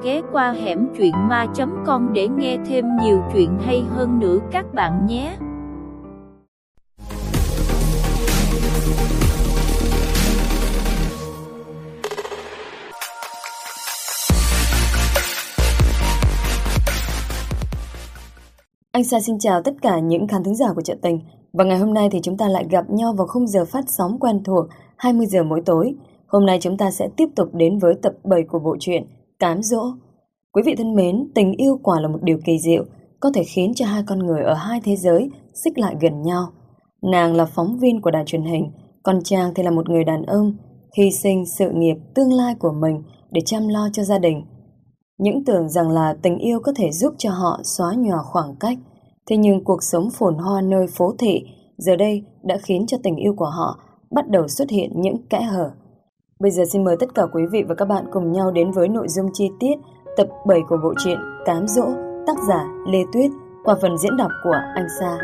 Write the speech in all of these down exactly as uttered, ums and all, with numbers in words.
ghé qua hẻm truyện ma chấm com để nghe thêm nhiều chuyện hay hơn nữa các bạn nhé. Anh Sa xin chào tất cả những khán thính giả của Chuyện Tình. Và ngày hôm nay thì chúng ta lại gặp nhau vào khung giờ phát sóng quen thuộc hai mươi giờ mỗi tối. Hôm nay chúng ta sẽ tiếp tục đến với tập bảy của bộ truyện Cám Dỗ. Quý vị thân mến, tình yêu quả là một điều kỳ diệu, có thể khiến cho hai con người ở hai thế giới xích lại gần nhau. Nàng là phóng viên của đài truyền hình, còn chàng thì là một người đàn ông, hy sinh sự nghiệp tương lai của mình để chăm lo cho gia đình. Những tưởng rằng là tình yêu có thể giúp cho họ xóa nhòa khoảng cách, thế nhưng cuộc sống phồn hoa nơi phố thị giờ đây đã khiến cho tình yêu của họ bắt đầu xuất hiện những kẽ hở. Bây giờ xin mời tất cả quý vị và các bạn cùng nhau đến với nội dung chi tiết tập bảy của bộ truyện Cám Dỗ, tác giả Lê Tuyết, qua phần diễn đọc của anh Sa.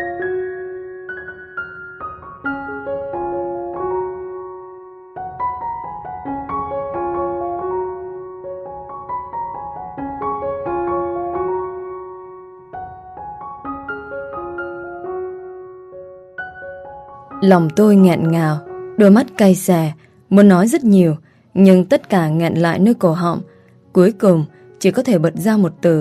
Lòng tôi nghẹn ngào, đôi mắt cay xè, muốn nói rất nhiều, nhưng tất cả nghẹn lại nơi cổ họng. Cuối cùng chỉ có thể bật ra một từ: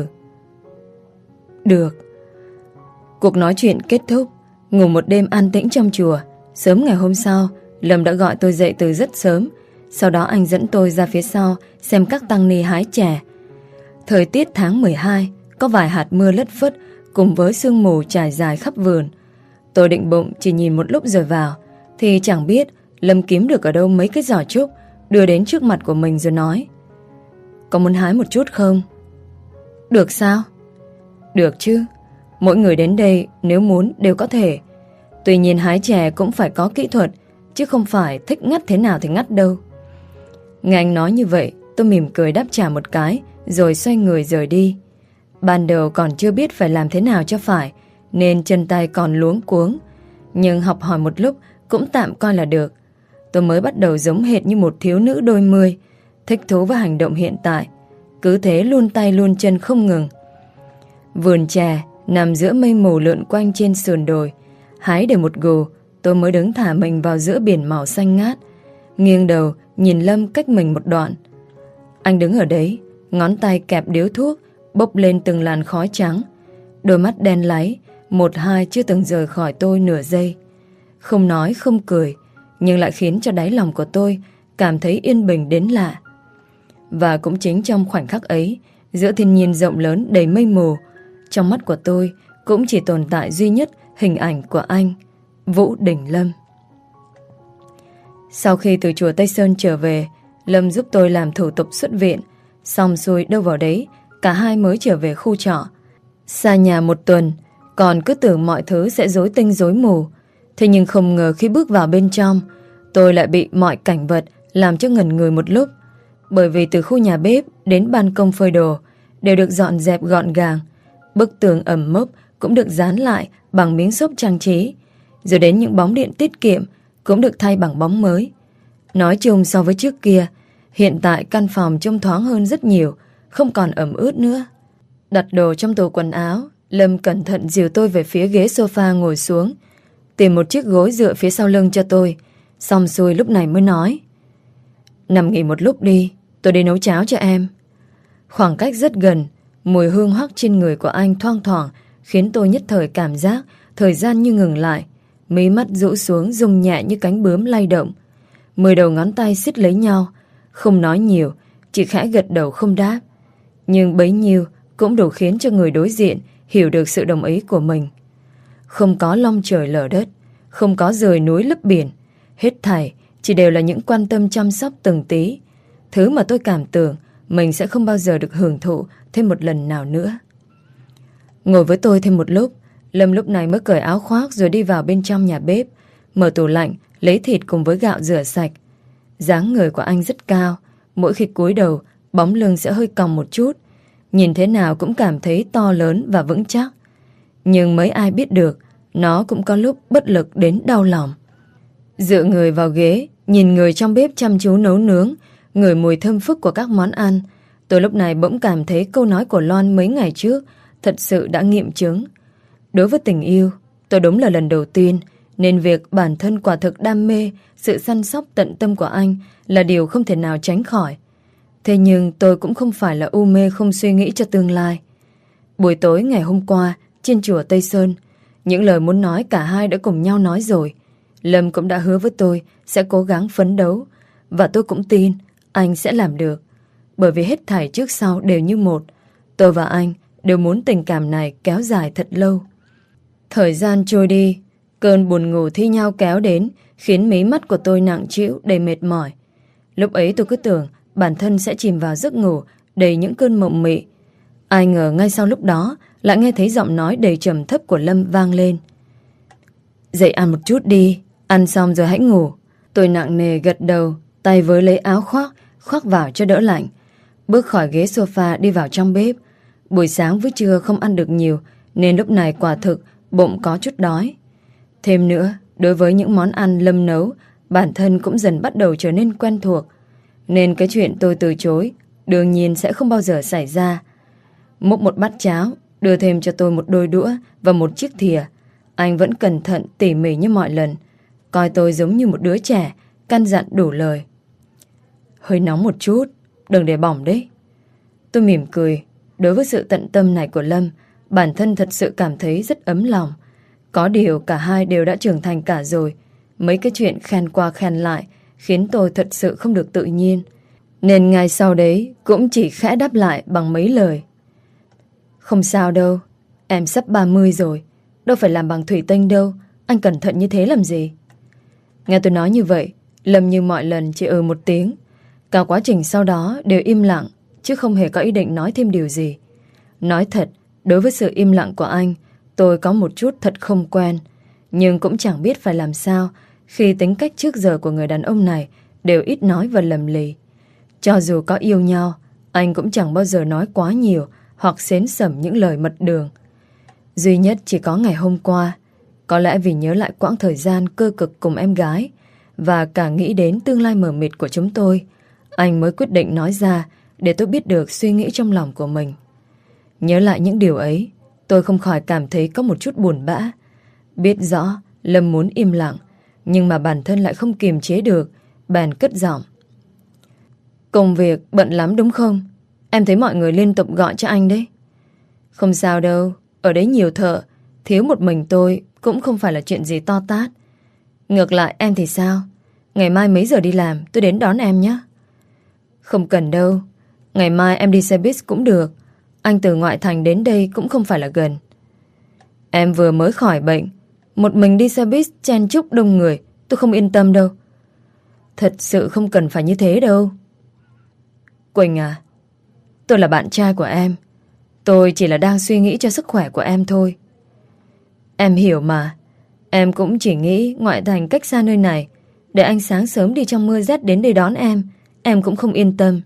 được. Cuộc nói chuyện kết thúc. Ngủ một đêm an tĩnh trong chùa. Sớm ngày hôm sau, Lâm đã gọi tôi dậy từ rất sớm. Sau đó anh dẫn tôi ra phía sau xem các tăng ni hái chè. Thời tiết tháng mười hai, có vài hạt mưa lất phất cùng với sương mù trải dài khắp vườn. Tôi định bụng chỉ nhìn một lúc rồi vào, thì chẳng biết Lâm kiếm được ở đâu mấy cái giỏ trúc, đưa đến trước mặt của mình rồi nói: có muốn hái một chút không? Được sao? Được chứ. Mỗi người đến đây nếu muốn đều có thể. Tuy nhiên hái chè cũng phải có kỹ thuật, chứ không phải thích ngắt thế nào thì ngắt đâu. Nghe anh nói như vậy, tôi mỉm cười đáp trả một cái, rồi xoay người rời đi. Ban đầu còn chưa biết phải làm thế nào cho phải, nên chân tay còn luống cuống. Nhưng học hỏi một lúc cũng tạm coi là được. Tôi mới bắt đầu giống hệt như một thiếu nữ đôi mươi, thích thú với hành động hiện tại, cứ thế luôn tay luôn chân không ngừng. Vườn chè nằm giữa mây mù lượn quanh trên sườn đồi. Hái để một gù, tôi mới đứng thả mình vào giữa biển màu xanh ngát, nghiêng đầu nhìn Lâm cách mình một đoạn. Anh đứng ở đấy, ngón tay kẹp điếu thuốc, bốc lên từng làn khói trắng. Đôi mắt đen láy, một hai chưa từng rời khỏi tôi nửa giây. Không nói không cười, nhưng lại khiến cho đáy lòng của tôi cảm thấy yên bình đến lạ. Và cũng chính trong khoảnh khắc ấy, giữa thiên nhiên rộng lớn đầy mây mù, trong mắt của tôi cũng chỉ tồn tại duy nhất hình ảnh của anh, Vũ Đình Lâm. Sau khi từ chùa Tây Sơn trở về, Lâm giúp tôi làm thủ tục xuất viện. Xong xuôi đâu vào đấy, cả hai mới trở về khu trọ. Xa nhà một tuần, còn cứ tưởng mọi thứ sẽ rối tinh rối mù. Thế nhưng không ngờ khi bước vào bên trong, tôi lại bị mọi cảnh vật làm cho ngẩn người một lúc. Bởi vì từ khu nhà bếp đến ban công phơi đồ đều được dọn dẹp gọn gàng. Bức tường ẩm mốc cũng được dán lại bằng miếng xốp trang trí. Rồi đến những bóng điện tiết kiệm cũng được thay bằng bóng mới. Nói chung so với trước kia, hiện tại căn phòng trông thoáng hơn rất nhiều, không còn ẩm ướt nữa. Đặt đồ trong tủ quần áo, Lâm cẩn thận dìu tôi về phía ghế sofa ngồi xuống, tìm một chiếc gối dựa phía sau lưng cho tôi. Xong xuôi lúc này mới nói: nằm nghỉ một lúc đi, tôi đi nấu cháo cho em. Khoảng cách rất gần, mùi hương hoắc trên người của anh thoang thoảng khiến tôi nhất thời cảm giác thời gian như ngừng lại. Mí mắt rũ xuống rung nhẹ như cánh bướm lay động. Mười đầu ngón tay siết lấy nhau, không nói nhiều, chỉ khẽ gật đầu không đáp. Nhưng bấy nhiêu cũng đủ khiến cho người đối diện hiểu được sự đồng ý của mình. Không có long trời lở đất, không có rời núi lấp biển, hết thảy chỉ đều là những quan tâm chăm sóc từng tí, thứ mà tôi cảm tưởng mình sẽ không bao giờ được hưởng thụ thêm một lần nào nữa. Ngồi với tôi thêm một lúc, Lâm lúc này mới cởi áo khoác rồi đi vào bên trong nhà bếp, mở tủ lạnh, lấy thịt cùng với gạo rửa sạch. Dáng người của anh rất cao, mỗi khi cúi đầu, bóng lưng sẽ hơi cong một chút, nhìn thế nào cũng cảm thấy to lớn và vững chắc. Nhưng mấy ai biết được, nó cũng có lúc bất lực đến đau lòng. Dựa người vào ghế, nhìn người trong bếp chăm chú nấu nướng, ngửi mùi thơm phức của các món ăn, Tôi lúc này bỗng cảm thấy câu nói của Loan mấy ngày trước thật sự đã nghiệm chứng. Đối với tình yêu, tôi đúng là lần đầu tiên, nên việc bản thân quả thực đam mê sự săn sóc tận tâm của anh là điều không thể nào tránh khỏi. Thế nhưng tôi cũng không phải là u mê không suy nghĩ cho tương lai. Buổi tối ngày hôm qua, trên chùa Tây Sơn, những lời muốn nói cả hai đã cùng nhau nói rồi. Lâm cũng đã hứa với tôi sẽ cố gắng phấn đấu, và tôi cũng tin anh sẽ làm được. Bởi vì hết thảy trước sau đều như một. Tôi và anh đều muốn tình cảm này kéo dài thật lâu. Thời gian trôi đi, cơn buồn ngủ thi nhau kéo đến, khiến mí mắt của tôi nặng trĩu đầy mệt mỏi. Lúc ấy tôi cứ tưởng bản thân sẽ chìm vào giấc ngủ đầy những cơn mộng mị. Ai ngờ ngay sau lúc đó lại nghe thấy giọng nói đầy trầm thấp của Lâm vang lên. Dậy ăn một chút đi, ăn xong rồi hãy ngủ. Tôi nặng nề gật đầu, tay với lấy áo khoác, khoác vào cho đỡ lạnh. Bước khỏi ghế sofa đi vào trong bếp. Buổi sáng với trưa không ăn được nhiều, nên lúc này quả thực bụng có chút đói. Thêm nữa, đối với những món ăn Lâm nấu, bản thân cũng dần bắt đầu trở nên quen thuộc. Nên cái chuyện tôi từ chối đương nhiên sẽ không bao giờ xảy ra. Múc một bát cháo, đưa thêm cho tôi một đôi đũa và một chiếc thìa. Anh vẫn cẩn thận tỉ mỉ như mọi lần, coi tôi giống như một đứa trẻ, căn dặn đủ lời. Hơi nóng một chút, đừng để bỏng đấy. Tôi mỉm cười. Đối với sự tận tâm này của Lâm, bản thân thật sự cảm thấy rất ấm lòng. Có điều cả hai đều đã trưởng thành cả rồi. Mấy cái chuyện khen qua khen lại khiến tôi thật sự không được tự nhiên. Nên ngay sau đấy cũng chỉ khẽ đáp lại bằng mấy lời. Không sao đâu, em sắp ba mươi rồi, đâu phải làm bằng thủy tinh đâu, anh cẩn thận như thế làm gì? Nghe tôi nói như vậy, Lâm như mọi lần chỉ ừ một tiếng. Cả quá trình sau đó đều im lặng, chứ không hề có ý định nói thêm điều gì. Nói thật, đối với sự im lặng của anh, tôi có một chút thật không quen. Nhưng cũng chẳng biết phải làm sao khi tính cách trước giờ của người đàn ông này đều ít nói và lầm lì. Cho dù có yêu nhau, anh cũng chẳng bao giờ nói quá nhiều hoặc xến xẩm những lời mật đường. Duy nhất chỉ có ngày hôm qua, có lẽ vì nhớ lại quãng thời gian cơ cực cùng em gái và cả nghĩ đến tương lai mờ mịt của chúng tôi, anh mới quyết định nói ra để tôi biết được suy nghĩ trong lòng của mình. Nhớ lại những điều ấy, tôi không khỏi cảm thấy có một chút buồn bã. Biết rõ Lâm muốn im lặng, nhưng mà bản thân lại không kiềm chế được, bèn cất giọng. Công việc bận lắm đúng không? Em thấy mọi người liên tục gọi cho anh đấy. Không sao đâu, ở đấy nhiều thợ, thiếu một mình tôi cũng không phải là chuyện gì to tát. Ngược lại em thì sao? Ngày mai mấy giờ đi làm, tôi đến đón em nhé. Không cần đâu, ngày mai em đi xe buýt cũng được. Anh từ ngoại thành đến đây cũng không phải là gần. Em vừa mới khỏi bệnh, một mình đi xe buýt chen chúc đông người, tôi không yên tâm đâu. Thật sự không cần phải như thế đâu. Quỳnh à, tôi là bạn trai của em. Tôi chỉ là đang suy nghĩ cho sức khỏe của em thôi. Em hiểu mà. Em cũng chỉ nghĩ ngoại thành cách xa nơi này, để anh sáng sớm đi trong mưa rét đến đây đón em, em cũng không yên tâm.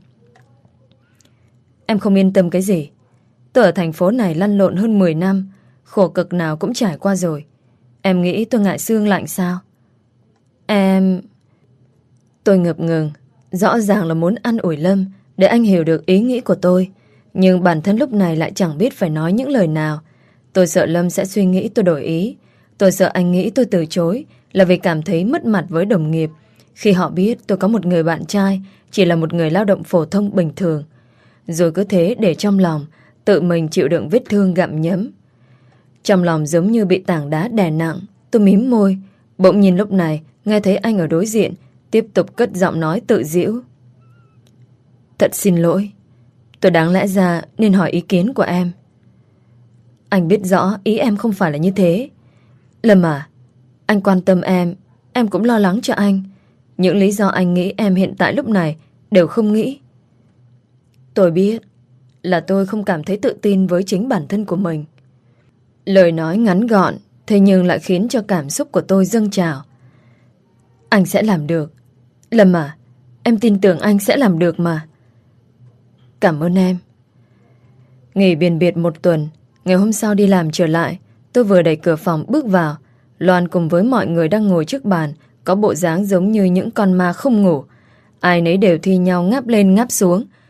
Em không yên tâm cái gì? Tôi ở thành phố này lăn lộn hơn mười năm, khổ cực nào cũng trải qua rồi. Em nghĩ tôi ngại xương lạnh sao? Em... Tôi ngập ngừng. Rõ ràng là muốn an ủi Lâm để anh hiểu được ý nghĩ của tôi, nhưng bản thân lúc này lại chẳng biết phải nói những lời nào. Tôi sợ Lâm sẽ suy nghĩ tôi đổi ý. Tôi sợ anh nghĩ tôi từ chối là vì cảm thấy mất mặt với đồng nghiệp khi họ biết tôi có một người bạn trai chỉ là một người lao động phổ thông bình thường. Rồi cứ thế để trong lòng, tự mình chịu đựng vết thương gặm nhấm. Trong lòng giống như bị tảng đá đè nặng. Tôi mím môi. Bỗng nhìn lúc này nghe thấy anh ở đối diện tiếp tục cất giọng nói tự giễu. Thật xin lỗi, tôi đáng lẽ ra nên hỏi ý kiến của em. Anh biết rõ ý em không phải là như thế. Lâm à, anh quan tâm em, em cũng lo lắng cho anh. Những lý do anh nghĩ em hiện tại lúc này đều không nghĩ. Tôi biết là tôi không cảm thấy tự tin với chính bản thân của mình. Lời nói ngắn gọn, thế nhưng lại khiến cho cảm xúc của tôi dâng trào. Anh sẽ làm được. Lâm à, em tin tưởng anh sẽ làm được mà. Cảm ơn em. Nghỉ biển biệt một tuần, ngày hôm sau đi làm trở lại, tôi vừa đẩy cửa phòng bước vào. Loan cùng với mọi người đang ngồi trước bàn có bộ dáng giống như những con ma không ngủ. Ai nấy đều thi nhau ngáp lên ngáp xuống.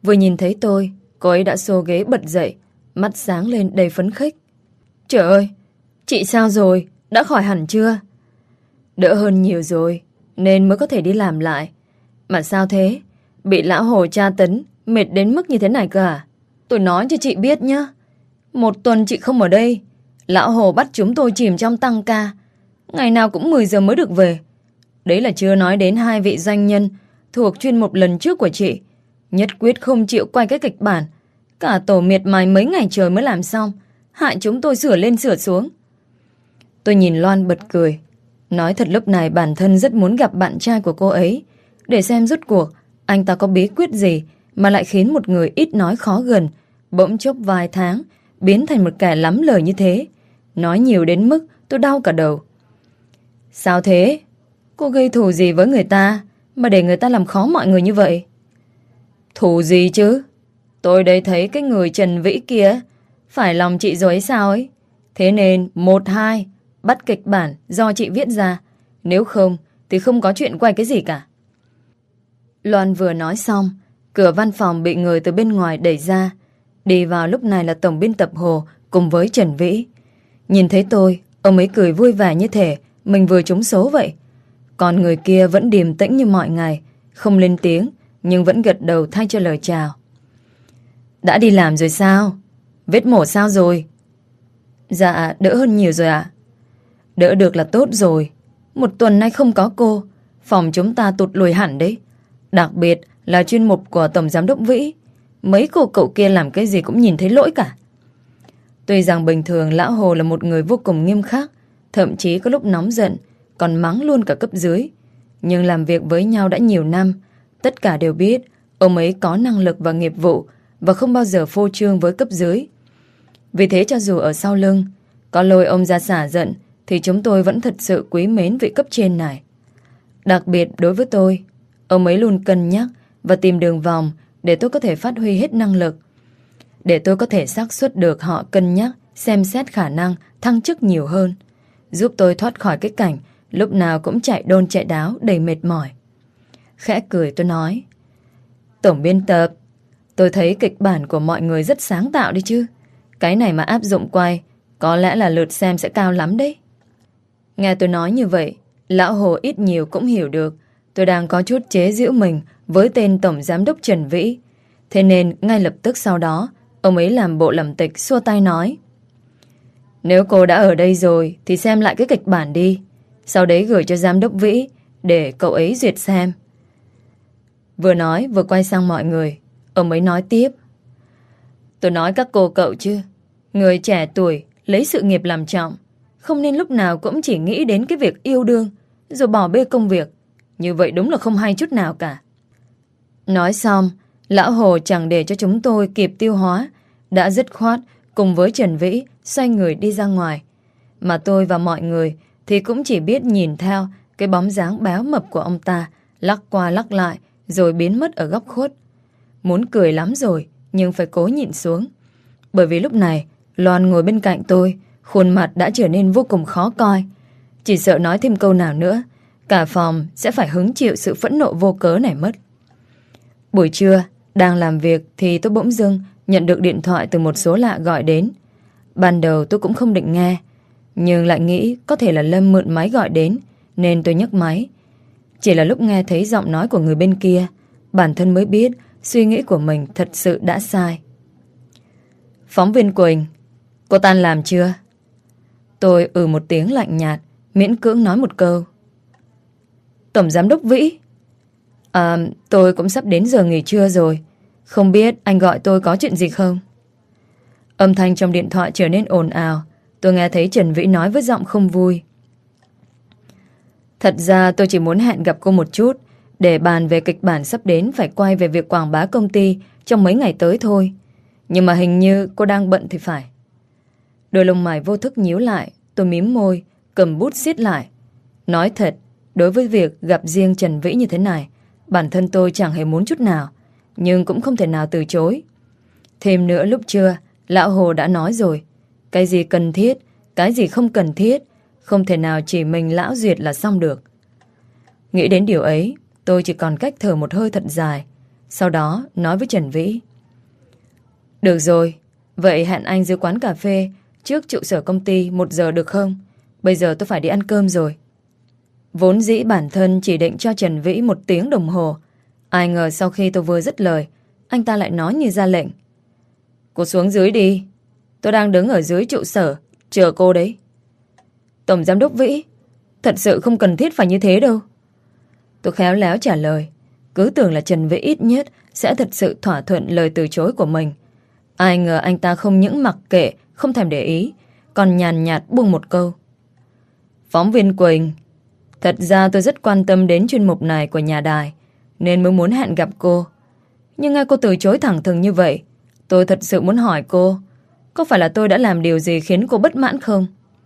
Vừa nhìn thấy tôi, cô ấy đã xô ghế bật dậy, mắt sáng lên đầy phấn khích. Trời ơi, chị sao rồi? Đã khỏi hẳn chưa? Đỡ hơn nhiều rồi, nên mới có thể đi làm lại. Mà sao thế? Bị lão Hồ tra tấn, mệt đến mức như thế này cơ à? Tôi nói cho chị biết nhá. Một tuần chị không ở đây, lão Hồ bắt chúng tôi chìm trong tăng ca. Ngày nào cũng mười giờ mới được về. Đấy là chưa nói đến hai vị doanh nhân thuộc chuyên mục lần trước của chị. Nhất quyết không chịu quay cái kịch bản. Cả tổ miệt mài mấy ngày trời mới làm xong, hại chúng tôi sửa lên sửa xuống. Tôi nhìn Loan bật cười. Nói thật lúc này bản thân rất muốn gặp bạn trai của cô ấy, để xem rốt cuộc anh ta có bí quyết gì mà lại khiến một người ít nói khó gần bỗng chốc vài tháng biến thành một kẻ lắm lời như thế. Nói nhiều đến mức tôi đau cả đầu. Sao thế? Cô gây thù gì với người ta mà để người ta làm khó mọi người như vậy? Thù gì chứ? Tôi đây thấy cái người Trần Vĩ kia phải lòng chị rồi ấy sao ấy. Thế nên một hai bắt kịch bản do chị viết ra. Nếu không thì không có chuyện quay cái gì cả. Loan vừa nói xong, cửa văn phòng bị người từ bên ngoài đẩy ra. Đi vào lúc này là tổng biên tập Hồ cùng với Trần Vĩ. Nhìn thấy tôi, ông ấy cười vui vẻ như thể mình vừa trúng số vậy. Còn người kia vẫn điềm tĩnh như mọi ngày, không lên tiếng nhưng vẫn gật đầu thay cho lời chào. Đã đi làm rồi sao? Vết mổ sao rồi? Dạ, đỡ hơn nhiều rồi ạ. Đỡ được là tốt rồi. Một tuần nay không có cô, phòng chúng ta tụt lùi hẳn đấy. Đặc biệt là chuyên mục của Tổng Giám đốc Vĩ. Mấy cô cậu kia làm cái gì cũng nhìn thấy lỗi cả. Tuy rằng bình thường Lão Hồ là một người vô cùng nghiêm khắc, thậm chí có lúc nóng giận còn mắng luôn cả cấp dưới, nhưng làm việc với nhau đã nhiều năm, tất cả đều biết ông ấy có năng lực và nghiệp vụ và không bao giờ phô trương với cấp dưới. Vì thế cho dù ở sau lưng có lôi ông ra xả giận thì chúng tôi vẫn thật sự quý mến vị cấp trên này. Đặc biệt đối với tôi, ông ấy luôn cân nhắc và tìm đường vòng để tôi có thể phát huy hết năng lực, để tôi có thể xác suất được họ cân nhắc, xem xét khả năng thăng chức nhiều hơn, giúp tôi thoát khỏi cái cảnh lúc nào cũng chạy đôn chạy đáo đầy mệt mỏi. Khẽ cười tôi nói, Tổng biên tập, tôi thấy kịch bản của mọi người rất sáng tạo đấy chứ. Cái này mà áp dụng quay, có lẽ là lượt xem sẽ cao lắm đấy. Nghe tôi nói như vậy, Lão Hồ ít nhiều cũng hiểu được tôi đang có chút chế giễu mình với tên Tổng Giám đốc Trần Vĩ. Thế nên ngay lập tức sau đó, ông ấy làm bộ lẩm tịch xua tay nói, nếu cô đã ở đây rồi thì xem lại cái kịch bản đi, sau đấy gửi cho Giám đốc Vĩ để cậu ấy duyệt xem. Vừa nói vừa quay sang mọi người, ông ấy nói tiếp, tôi nói các cô cậu chứ, người trẻ tuổi lấy sự nghiệp làm trọng, không nên lúc nào cũng chỉ nghĩ đến cái việc yêu đương rồi bỏ bê công việc. Như vậy đúng là không hay chút nào cả. Nói xong, Lão Hồ chẳng để cho chúng tôi kịp tiêu hóa, đã dứt khoát cùng với Trần Vĩ xoay người đi ra ngoài. Mà tôi và mọi người thì cũng chỉ biết nhìn theo cái bóng dáng béo mập của ông ta lắc qua lắc lại rồi biến mất ở góc khuất. Muốn cười lắm rồi nhưng phải cố nhịn xuống, bởi vì lúc này Loan ngồi bên cạnh tôi, khuôn mặt đã trở nên vô cùng khó coi. Chỉ sợ nói thêm câu nào nữa, cả phòng sẽ phải hứng chịu sự phẫn nộ vô cớ này mất. Buổi trưa, đang làm việc thì tôi bỗng dưng nhận được điện thoại từ một số lạ gọi đến. Ban đầu tôi cũng không định nghe, nhưng lại nghĩ có thể là Lâm mượn máy gọi đến, nên tôi nhấc máy. Chỉ là lúc nghe thấy giọng nói của người bên kia, bản thân mới biết suy nghĩ của mình thật sự đã sai. Phóng viên Quỳnh, cô tan làm chưa? Tôi ừ một tiếng lạnh nhạt, miễn cưỡng nói một câu. Tổng Giám đốc Vĩ, À, tôi cũng sắp đến giờ nghỉ trưa rồi, không biết anh gọi tôi có chuyện gì không? Âm thanh trong điện thoại trở nên ồn ào. Tôi nghe thấy Trần Vĩ nói với giọng không vui, thật ra tôi chỉ muốn hẹn gặp cô một chút để bàn về kịch bản sắp đến phải quay về việc quảng bá công ty trong mấy ngày tới thôi. Nhưng mà hình như cô đang bận thì phải. Đôi lông mày vô thức nhíu lại. Tôi mím môi, cầm bút siết lại. Nói thật, đối với việc gặp riêng Trần Vĩ như thế này, bản thân tôi chẳng hề muốn chút nào, nhưng cũng không thể nào từ chối. Thêm nữa, lúc trưa Lão Hồ đã nói rồi, cái gì cần thiết, cái gì không cần thiết, không thể nào chỉ mình Lão duyệt là xong được. Nghĩ đến điều ấy, tôi chỉ còn cách thở một hơi thật dài. Sau đó nói với Trần Vĩ: Được rồi, vậy hẹn anh dưới quán cà phê trước trụ sở công ty một giờ được không? Bây giờ tôi phải đi ăn cơm rồi. Vốn dĩ bản thân chỉ định cho Trần Vĩ một tiếng đồng hồ. Ai ngờ sau khi tôi vừa dứt lời, anh ta lại nói như ra lệnh: Cô xuống dưới đi, tôi đang đứng ở dưới trụ sở chờ cô đấy. Tổng giám đốc Vĩ, thật sự không cần thiết phải như thế đâu. Tôi khéo léo trả lời, cứ tưởng là Trần Vĩ ít nhất sẽ thật sự thỏa thuận lời từ chối của mình. Ai ngờ anh ta không những mặc kệ, không thèm để ý, còn nhàn nhạt buông một câu: Phóng viên Quỳnh, thật ra tôi rất quan tâm đến chuyên mục này của nhà đài, nên mới muốn hẹn gặp cô. Nhưng nghe cô từ chối thẳng thừng như vậy, tôi thật sự muốn hỏi cô, có phải là tôi đã làm điều gì khiến cô bất mãn không?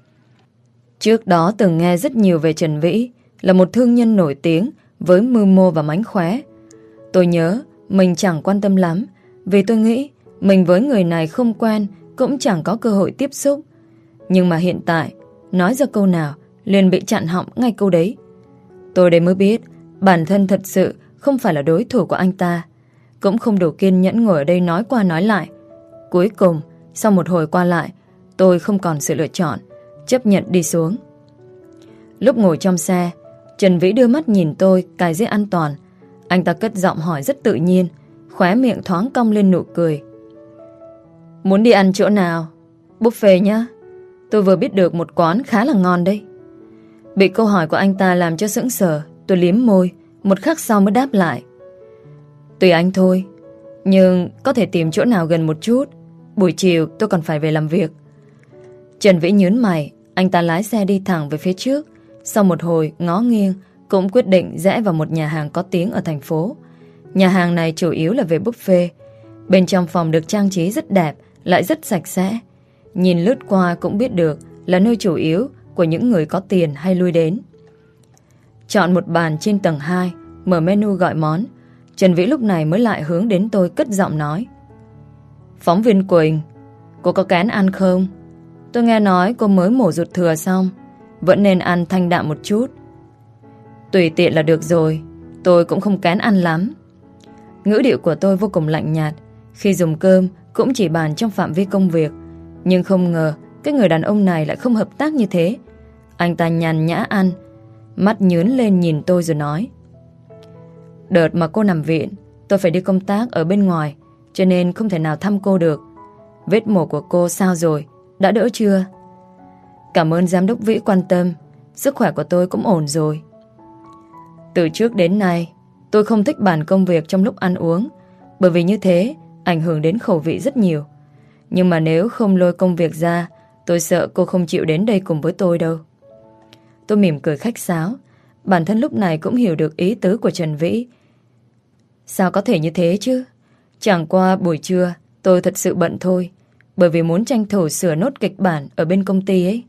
Trước đó từng nghe rất nhiều về Trần Vĩ, là một thương nhân nổi tiếng với mưu mô và mánh khóe. Tôi nhớ mình chẳng quan tâm lắm, vì tôi nghĩ mình với người này không quen, cũng chẳng có cơ hội tiếp xúc. Nhưng mà hiện tại, nói ra câu nào liền bị chặn họng ngay câu đấy. Tôi đấy mới biết bản thân thật sự không phải là đối thủ của anh ta, cũng không đủ kiên nhẫn ngồi ở đây nói qua nói lại. Cuối cùng, sau một hồi qua lại, tôi không còn sự lựa chọn, chấp nhận đi xuống. Lúc ngồi trong xe, Trần Vĩ đưa mắt nhìn tôi cài dây an toàn. Anh ta cất giọng hỏi rất tự nhiên, khóe miệng thoáng cong lên nụ cười: Muốn đi ăn chỗ nào? Buffet nhá. Tôi vừa biết được một quán khá là ngon đấy. Bị câu hỏi của anh ta làm cho sững sờ, tôi liếm môi, một khắc sau mới đáp lại: Tùy anh thôi, nhưng có thể tìm chỗ nào gần một chút. Buổi chiều tôi còn phải về làm việc. Trần Vĩ nhướng mày, anh ta lái xe đi thẳng về phía trước. Sau một hồi ngó nghiêng, cũng quyết định rẽ vào một nhà hàng có tiếng ở thành phố. Nhà hàng này chủ yếu là về buffet. Bên trong phòng được trang trí rất đẹp, lại rất sạch sẽ. Nhìn lướt qua cũng biết được là nơi chủ yếu của những người có tiền hay lui đến. Chọn một bàn trên tầng hai, mở menu gọi món. Trần Vĩ lúc này mới lại hướng đến tôi cất giọng nói: Phóng viên Quỳnh, cô có kén ăn không? Tôi nghe nói cô mới mổ ruột thừa xong, vẫn nên ăn thanh đạm một chút. Tùy tiện là được rồi, tôi cũng không kén ăn lắm. Ngữ điệu của tôi vô cùng lạnh nhạt. Khi dùng cơm cũng chỉ bàn trong phạm vi công việc. Nhưng không ngờ cái người đàn ông này lại không hợp tác như thế. Anh ta nhàn nhã ăn, mắt nhướn lên nhìn tôi rồi nói: Đợt mà cô nằm viện, tôi phải đi công tác ở bên ngoài, cho nên không thể nào thăm cô được. Vết mổ của cô sao rồi? Đã đỡ chưa? Cảm ơn giám đốc Vĩ quan tâm. Sức khỏe của tôi cũng ổn rồi. Từ trước đến nay, tôi không thích bàn công việc trong lúc ăn uống, bởi vì như thế ảnh hưởng đến khẩu vị rất nhiều. Nhưng mà nếu không lôi công việc ra, tôi sợ cô không chịu đến đây cùng với tôi đâu. Tôi mỉm cười khách sáo. Bản thân lúc này cũng hiểu được ý tứ của Trần Vĩ. Sao có thể như thế chứ? Chẳng qua buổi trưa tôi thật sự bận thôi, bởi vì muốn tranh thủ sửa nốt kịch bản ở bên công ty ấy.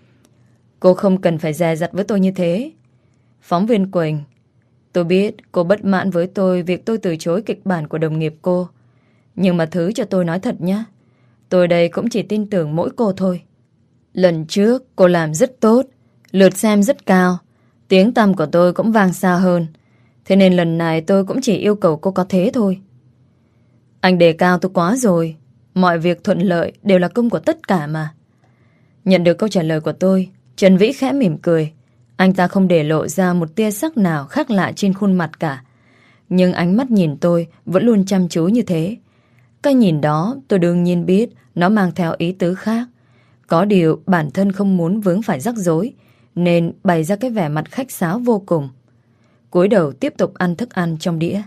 Cô không cần phải dè dặt với tôi như thế. Phóng viên Quỳnh, tôi biết cô bất mãn với tôi việc tôi từ chối kịch bản của đồng nghiệp cô. Nhưng mà thứ cho tôi nói thật nhé, tôi đây cũng chỉ tin tưởng mỗi cô thôi. Lần trước cô làm rất tốt, lượt xem rất cao, tiếng tăm của tôi cũng vang xa hơn. Thế nên lần này tôi cũng chỉ yêu cầu cô có thế thôi. Anh đề cao tôi quá rồi. Mọi việc thuận lợi đều là công của tất cả mà. Nhận được câu trả lời của tôi, Trần Vĩ khẽ mỉm cười. Anh ta không để lộ ra một tia sắc nào khác lạ trên khuôn mặt cả. Nhưng ánh mắt nhìn tôi vẫn luôn chăm chú như thế. Cái nhìn đó tôi đương nhiên biết nó mang theo ý tứ khác. Có điều bản thân không muốn vướng phải rắc rối, nên bày ra cái vẻ mặt khách sáo vô cùng. Cúi đầu tiếp tục ăn thức ăn trong đĩa.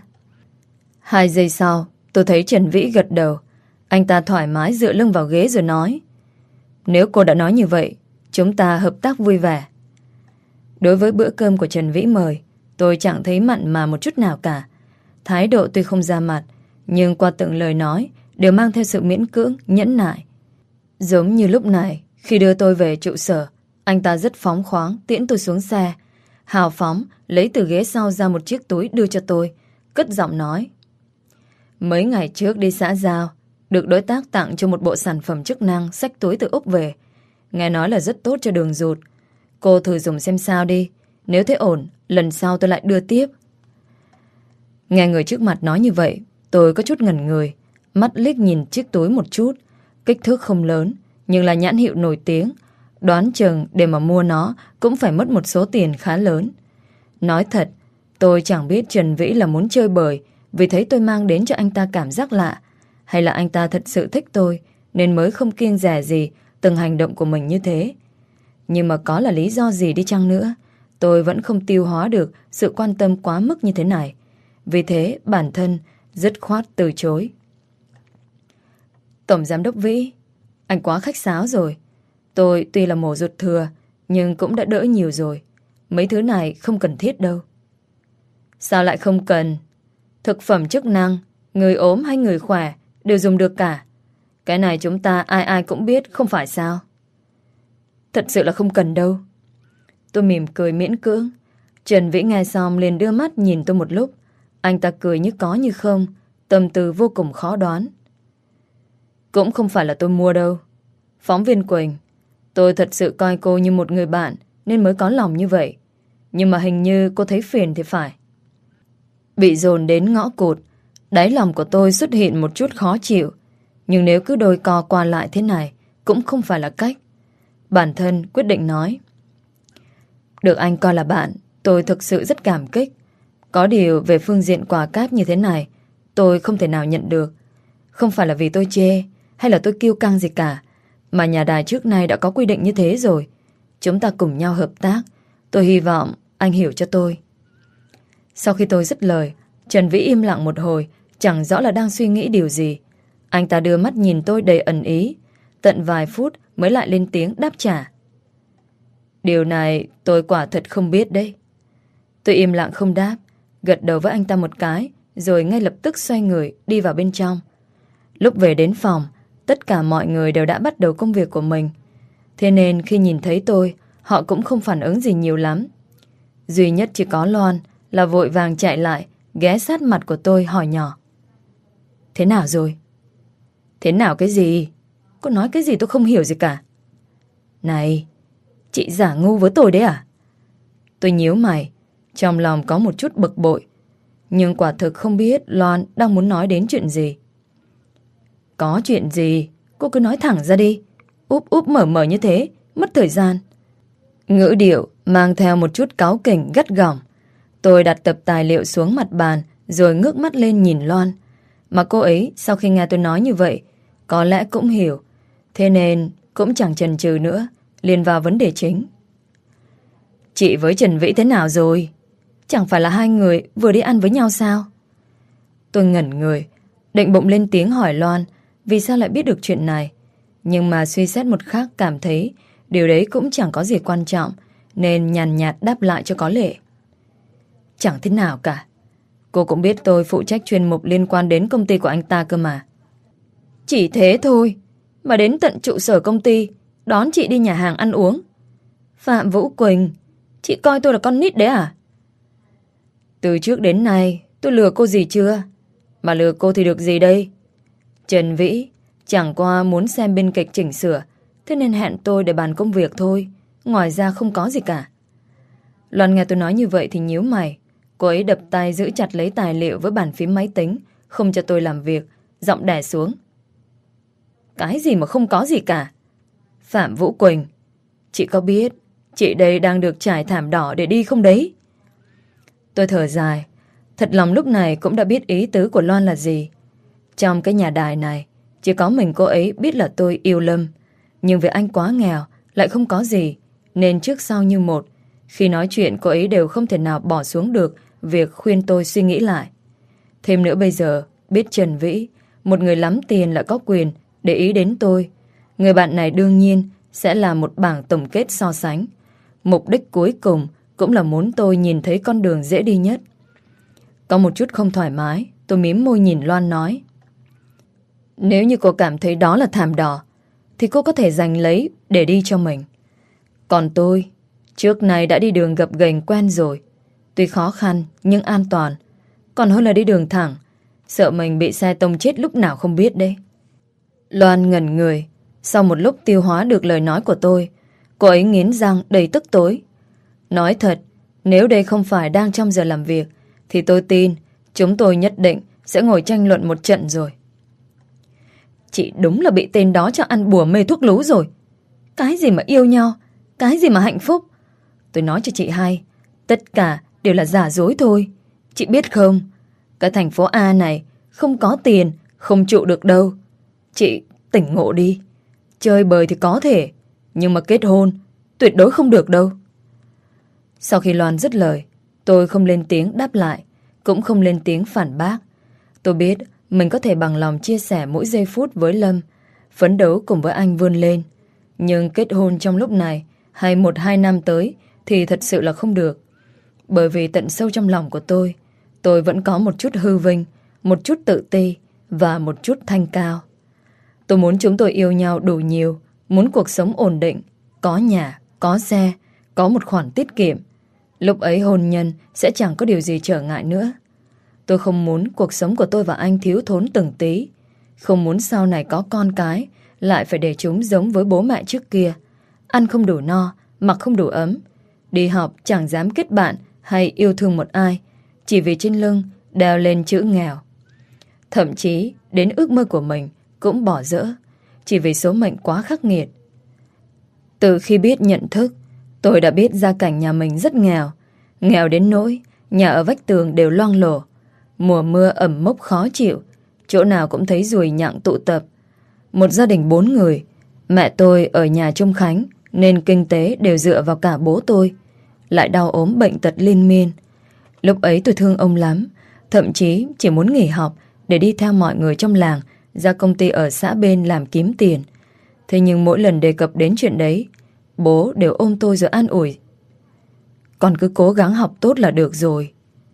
Hai giây sau, tôi thấy Trần Vĩ gật đầu. Anh ta thoải mái dựa lưng vào ghế rồi nói: Nếu cô đã nói như vậy, chúng ta hợp tác vui vẻ. Đối với bữa cơm của Trần Vĩ mời, tôi chẳng thấy mặn mà một chút nào cả. Thái độ tuy không ra mặt, nhưng qua từng lời nói đều mang theo sự miễn cưỡng, nhẫn nại. Giống như lúc này, khi đưa tôi về trụ sở, anh ta rất phóng khoáng tiễn tôi xuống xe, hào phóng lấy từ ghế sau ra một chiếc túi đưa cho tôi, cất giọng nói: Mấy ngày trước đi xã giao, được đối tác tặng cho một bộ sản phẩm chức năng xách túi từ Úc về. Nghe nói là rất tốt cho đường ruột. Cô thử dùng xem sao đi. Nếu thấy ổn, lần sau tôi lại đưa tiếp. Nghe người trước mặt nói như vậy, tôi có chút ngẩn người, mắt liếc nhìn chiếc túi một chút. Kích thước không lớn, nhưng là nhãn hiệu nổi tiếng. Đoán chừng để mà mua nó cũng phải mất một số tiền khá lớn. Nói thật, tôi chẳng biết Trần Vĩ là muốn chơi bời vì thấy tôi mang đến cho anh ta cảm giác lạ, hay là anh ta thật sự thích tôi nên mới không kiêng dè gì từng hành động của mình như thế. Nhưng mà có là lý do gì đi chăng nữa, tôi vẫn không tiêu hóa được sự quan tâm quá mức như thế này. Vì thế bản thân dứt khoát từ chối. Tổng giám đốc Vĩ, anh quá khách sáo rồi. Tôi tuy là mổ ruột thừa, nhưng cũng đã đỡ nhiều rồi. Mấy thứ này không cần thiết đâu. Sao lại không cần? Thực phẩm chức năng, người ốm hay người khỏe đều dùng được cả. Cái này chúng ta ai ai cũng biết, không phải sao? Thật sự là không cần đâu. Tôi mỉm cười miễn cưỡng. Trần Vĩ nghe xong liền đưa mắt nhìn tôi một lúc. Anh ta cười như có như không, tâm tư vô cùng khó đoán. Cũng không phải là tôi mua đâu. Phóng viên Quỳnh, tôi thật sự coi cô như một người bạn nên mới có lòng như vậy. Nhưng mà hình như cô thấy phiền thì phải. Bị dồn đến ngõ cụt, đáy lòng của tôi xuất hiện một chút khó chịu. Nhưng nếu cứ đôi co qua lại thế này cũng không phải là cách. Bản thân quyết định nói. Được anh coi là bạn, tôi thực sự rất cảm kích. Có điều về phương diện quà cáp như thế này tôi không thể nào nhận được. Không phải là vì tôi chê hay là tôi kiêu căng gì cả, mà nhà đài trước nay đã có quy định như thế rồi. Chúng ta cùng nhau hợp tác. Tôi hy vọng anh hiểu cho tôi. Sau khi tôi dứt lời, Trần Vĩ im lặng một hồi, chẳng rõ là đang suy nghĩ điều gì. Anh ta đưa mắt nhìn tôi đầy ẩn ý. Tận vài phút mới lại lên tiếng đáp trả. Điều này tôi quả thật không biết đấy. Tôi im lặng không đáp, gật đầu với anh ta một cái, rồi ngay lập tức xoay người đi vào bên trong. Lúc về đến phòng, tất cả mọi người đều đã bắt đầu công việc của mình. Thế nên khi nhìn thấy tôi, họ cũng không phản ứng gì nhiều lắm. Duy nhất chỉ có Loan là vội vàng chạy lại, ghé sát mặt của tôi hỏi nhỏ. Thế nào rồi? Thế nào cái gì? Cô nói cái gì tôi không hiểu gì cả. Này, chị giả ngu với tôi đấy à? Tôi nhíu mày, trong lòng có một chút bực bội. Nhưng quả thực không biết Loan đang muốn nói đến chuyện gì. Có chuyện gì? Cô cứ nói thẳng ra đi. Úp úp mở mở như thế, mất thời gian. Ngữ điệu mang theo một chút cáu kỉnh gắt gỏng. Tôi đặt tập tài liệu xuống mặt bàn, rồi ngước mắt lên nhìn Loan. Mà cô ấy sau khi nghe tôi nói như vậy, có lẽ cũng hiểu. Thế nên cũng chẳng chần chừ nữa, liền vào vấn đề chính. Chị với Trần Vĩ thế nào rồi? Chẳng phải là hai người vừa đi ăn với nhau sao? Tôi ngẩn người, định bụng lên tiếng hỏi Loan vì sao lại biết được chuyện này. Nhưng mà suy xét một khắc cảm thấy điều đấy cũng chẳng có gì quan trọng, nên nhàn nhạt đáp lại cho có lệ. Chẳng thế nào cả. Cô cũng biết tôi phụ trách chuyên mục liên quan đến công ty của anh ta cơ mà. Chỉ thế thôi mà đến tận trụ sở công ty đón chị đi nhà hàng ăn uống. Phạm Vũ Quỳnh, chị coi tôi là con nít đấy à? Từ trước đến nay tôi lừa cô gì chưa? Mà lừa cô thì được gì đây? Trần Vĩ chẳng qua muốn xem biên kịch chỉnh sửa, thế nên hẹn tôi để bàn công việc thôi. Ngoài ra không có gì cả. Loan nghe tôi nói như vậy thì nhíu mày. Cô ấy đập tay giữ chặt lấy tài liệu với bàn phím máy tính, không cho tôi làm việc, giọng đè xuống. Cái gì mà không có gì cả? Phạm Vũ Quỳnh, chị có biết chị đây đang được trải thảm đỏ để đi không đấy? Tôi thở dài. Thật lòng lúc này cũng đã biết ý tứ của Loan là gì. Trong cái nhà đài này chỉ có mình cô ấy biết là tôi yêu Lâm. Nhưng vì anh quá nghèo, lại không có gì, nên trước sau như một, khi nói chuyện cô ấy đều không thể nào bỏ xuống được việc khuyên tôi suy nghĩ lại. Thêm nữa bây giờ biết Trần Vĩ, một người lắm tiền lại có quyền để ý đến tôi. Người bạn này đương nhiên sẽ là một bảng tổng kết so sánh. Mục đích cuối cùng cũng là muốn tôi nhìn thấy con đường dễ đi nhất. Có một chút không thoải mái, tôi mím môi nhìn Loan nói. Nếu như cô cảm thấy đó là thảm đỏ, thì cô có thể giành lấy để đi cho mình. Còn tôi, trước này đã đi đường gập ghềnh quen rồi. Tuy khó khăn nhưng an toàn, còn hơn là đi đường thẳng, sợ mình bị xe tông chết lúc nào không biết đấy. Loan ngẩn người. Sau một lúc tiêu hóa được lời nói của tôi, cô ấy nghiến răng đầy tức tối. Nói thật, nếu đây không phải đang trong giờ làm việc, thì tôi tin chúng tôi nhất định sẽ ngồi tranh luận một trận rồi. Chị đúng là bị tên đó cho ăn bùa mê thuốc lú rồi. Cái gì mà yêu nhau, cái gì mà hạnh phúc. Tôi nói cho chị hay, tất cả đều là giả dối thôi. Chị biết không, cái thành phố A này không có tiền, không trụ được đâu. Chị tỉnh ngộ đi. Chơi bời thì có thể, nhưng mà kết hôn tuyệt đối không được đâu. Sau khi Loan dứt lời, tôi không lên tiếng đáp lại, cũng không lên tiếng phản bác. Tôi biết mình có thể bằng lòng chia sẻ mỗi giây phút với Lâm, phấn đấu cùng với anh vươn lên. Nhưng kết hôn trong lúc này hay một hai năm tới thì thật sự là không được. Bởi vì tận sâu trong lòng của tôi, tôi vẫn có một chút hư vinh, một chút tự ti và một chút thanh cao. Tôi muốn chúng tôi yêu nhau đủ nhiều, muốn cuộc sống ổn định, có nhà, có xe, có một khoản tiết kiệm. Lúc ấy hôn nhân sẽ chẳng có điều gì trở ngại nữa. Tôi không muốn cuộc sống của tôi và anh thiếu thốn từng tí. Không muốn sau này có con cái lại phải để chúng giống với bố mẹ trước kia. Ăn không đủ no, mặc không đủ ấm. Đi học chẳng dám kết bạn hay yêu thương một ai, chỉ vì trên lưng đeo lên chữ nghèo. Thậm chí đến ước mơ của mình cũng bỏ dỡ, chỉ vì số mệnh quá khắc nghiệt. Từ khi biết nhận thức, tôi đã biết gia cảnh nhà mình rất nghèo. Nghèo đến nỗi nhà ở vách tường đều loang lổ. Mùa mưa ẩm mốc khó chịu, chỗ nào cũng thấy ruồi nhặng tụ tập. Một gia đình bốn người. Mẹ tôi ở nhà trông Khánh, nên kinh tế đều dựa vào cả bố tôi. Lại đau ốm bệnh tật liên miên. Lúc ấy tôi thương ông lắm, thậm chí chỉ muốn nghỉ học để đi theo mọi người trong làng ra công ty ở xã bên làm kiếm tiền. Thế nhưng mỗi lần đề cập đến chuyện đấy, bố đều ôm tôi rồi an ủi: con cứ cố gắng học tốt là được rồi.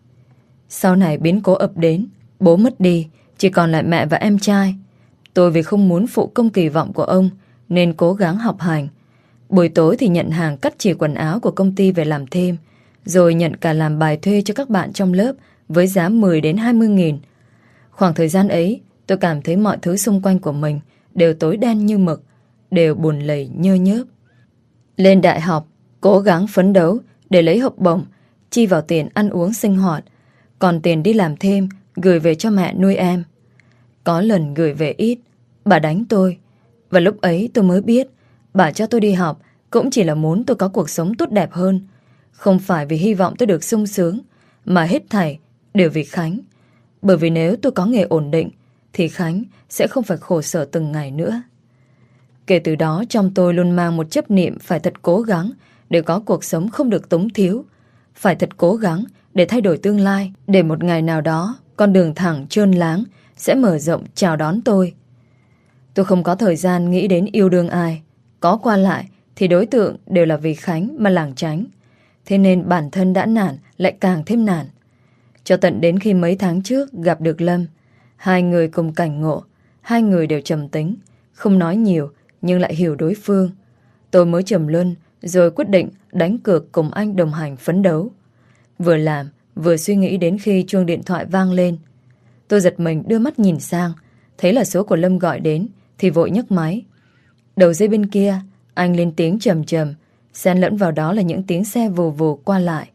Sau này biến cố ập đến, bố mất đi, chỉ còn lại mẹ và em trai. Tôi vì không muốn phụ công kỳ vọng của ông nên cố gắng học hành. Buổi tối thì nhận hàng cắt chỉ quần áo của công ty về làm thêm, rồi nhận cả làm bài thuê cho các bạn trong lớp với giá mười đến hai mươi nghìn. Khoảng thời gian ấy, tôi cảm thấy mọi thứ xung quanh của mình đều tối đen như mực, đều buồn lầy nhơ nhớp. Lên đại học, cố gắng phấn đấu để lấy học bổng, chi vào tiền ăn uống sinh hoạt, còn tiền đi làm thêm gửi về cho mẹ nuôi em. Có lần gửi về ít, bà đánh tôi. Và lúc ấy tôi mới biết bà cho tôi đi học cũng chỉ là muốn tôi có cuộc sống tốt đẹp hơn. Không phải vì hy vọng tôi được sung sướng, mà hết thảy đều vì Khánh. Bởi vì nếu tôi có nghề ổn định thì Khánh sẽ không phải khổ sở từng ngày nữa. Kể từ đó trong tôi luôn mang một chấp niệm phải thật cố gắng để có cuộc sống không được túng thiếu. Phải thật cố gắng để thay đổi tương lai, để một ngày nào đó con đường thẳng trơn láng sẽ mở rộng chào đón tôi. Tôi không có thời gian nghĩ đến yêu đương ai. Có qua lại thì đối tượng đều là vì Khánh mà lảng tránh. Thế nên bản thân đã nản lại càng thêm nản. Cho tận đến khi mấy tháng trước gặp được Lâm, hai người cùng cảnh ngộ. Hai người đều trầm tính, không nói nhiều nhưng lại hiểu đối phương. Tôi mới trầm luân rồi quyết định đánh cược cùng anh đồng hành phấn đấu. Vừa làm vừa suy nghĩ đến khi chuông điện thoại vang lên. Tôi giật mình đưa mắt nhìn sang, thấy là số của Lâm gọi đến thì vội nhấc máy. Đầu dây bên kia anh lên tiếng trầm trầm, xen lẫn vào đó là những tiếng xe vù vù qua lại.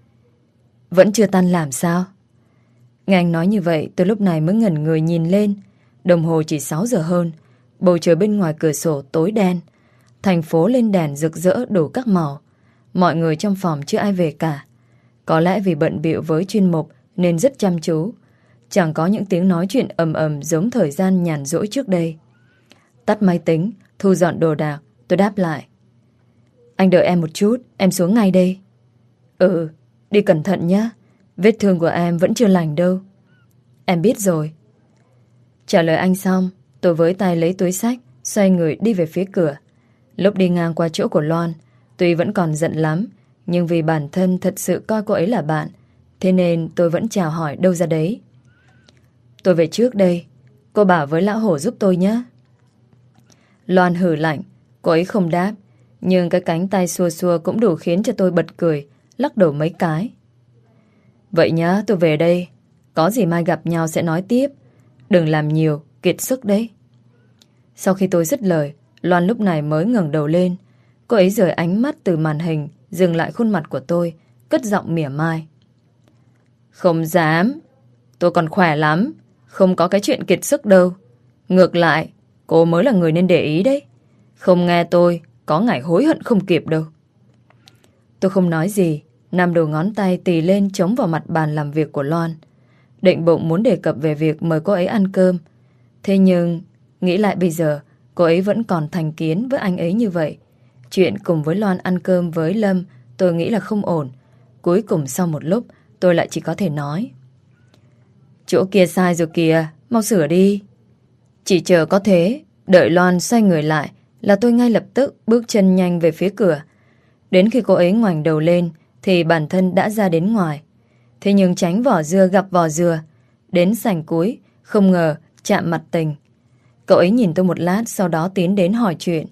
Vẫn chưa tan làm sao? Nghe anh nói như vậy, tôi lúc này mới ngẩn người nhìn lên. Đồng hồ chỉ sáu giờ hơn. Bầu trời bên ngoài cửa sổ tối đen. Thành phố lên đèn rực rỡ đủ các màu. Mọi người trong phòng chưa ai về cả. Có lẽ vì bận bịu với chuyên mục nên rất chăm chú. Chẳng có những tiếng nói chuyện ầm ầm giống thời gian nhàn rỗi trước đây. Tắt máy tính, thu dọn đồ đạc, tôi đáp lại: anh đợi em một chút, em xuống ngay đây. Ừ, đi cẩn thận nhé. Vết thương của em vẫn chưa lành đâu. Em biết rồi. Trả lời anh xong, tôi với tay lấy túi xách, xoay người đi về phía cửa. Lúc đi ngang qua chỗ của Loan, tuy vẫn còn giận lắm, nhưng vì bản thân thật sự coi cô ấy là bạn, thế nên tôi vẫn chào hỏi đâu ra đấy. Tôi về trước đây, cô bảo với lão hổ giúp tôi nhé. Loan hừ lạnh, cô ấy không đáp, nhưng cái cánh tay xua xua cũng đủ khiến cho tôi bật cười, lắc đầu mấy cái. Vậy nhá, tôi về đây. Có gì mai gặp nhau sẽ nói tiếp. Đừng làm nhiều, kiệt sức đấy. Sau khi tôi dứt lời, Loan lúc này mới ngẩng đầu lên. Cô ấy rời ánh mắt từ màn hình, dừng lại khuôn mặt của tôi, cất giọng mỉa mai. Không dám. Tôi còn khỏe lắm, không có cái chuyện kiệt sức đâu. Ngược lại, cô mới là người nên để ý đấy. Không nghe tôi, có ngày hối hận không kịp đâu. Tôi không nói gì, nằm đầu ngón tay tì lên chống vào mặt bàn làm việc của Loan. Định bụng muốn đề cập về việc mời cô ấy ăn cơm. Thế nhưng, nghĩ lại bây giờ, cô ấy vẫn còn thành kiến với anh ấy như vậy. Chuyện cùng với Loan ăn cơm với Lâm, tôi nghĩ là không ổn. Cuối cùng sau một lúc, tôi lại chỉ có thể nói: chỗ kia sai rồi kìa, mau sửa đi. Chỉ chờ có thế, đợi Loan xoay người lại là tôi ngay lập tức bước chân nhanh về phía cửa. Đến khi cô ấy ngoảnh đầu lên thì bản thân đã ra đến ngoài. Thế nhưng tránh vỏ dưa gặp vỏ dừa, đến sảnh cuối, không ngờ chạm mặt tình. Cậu ấy nhìn tôi một lát, sau đó tiến đến hỏi chuyện.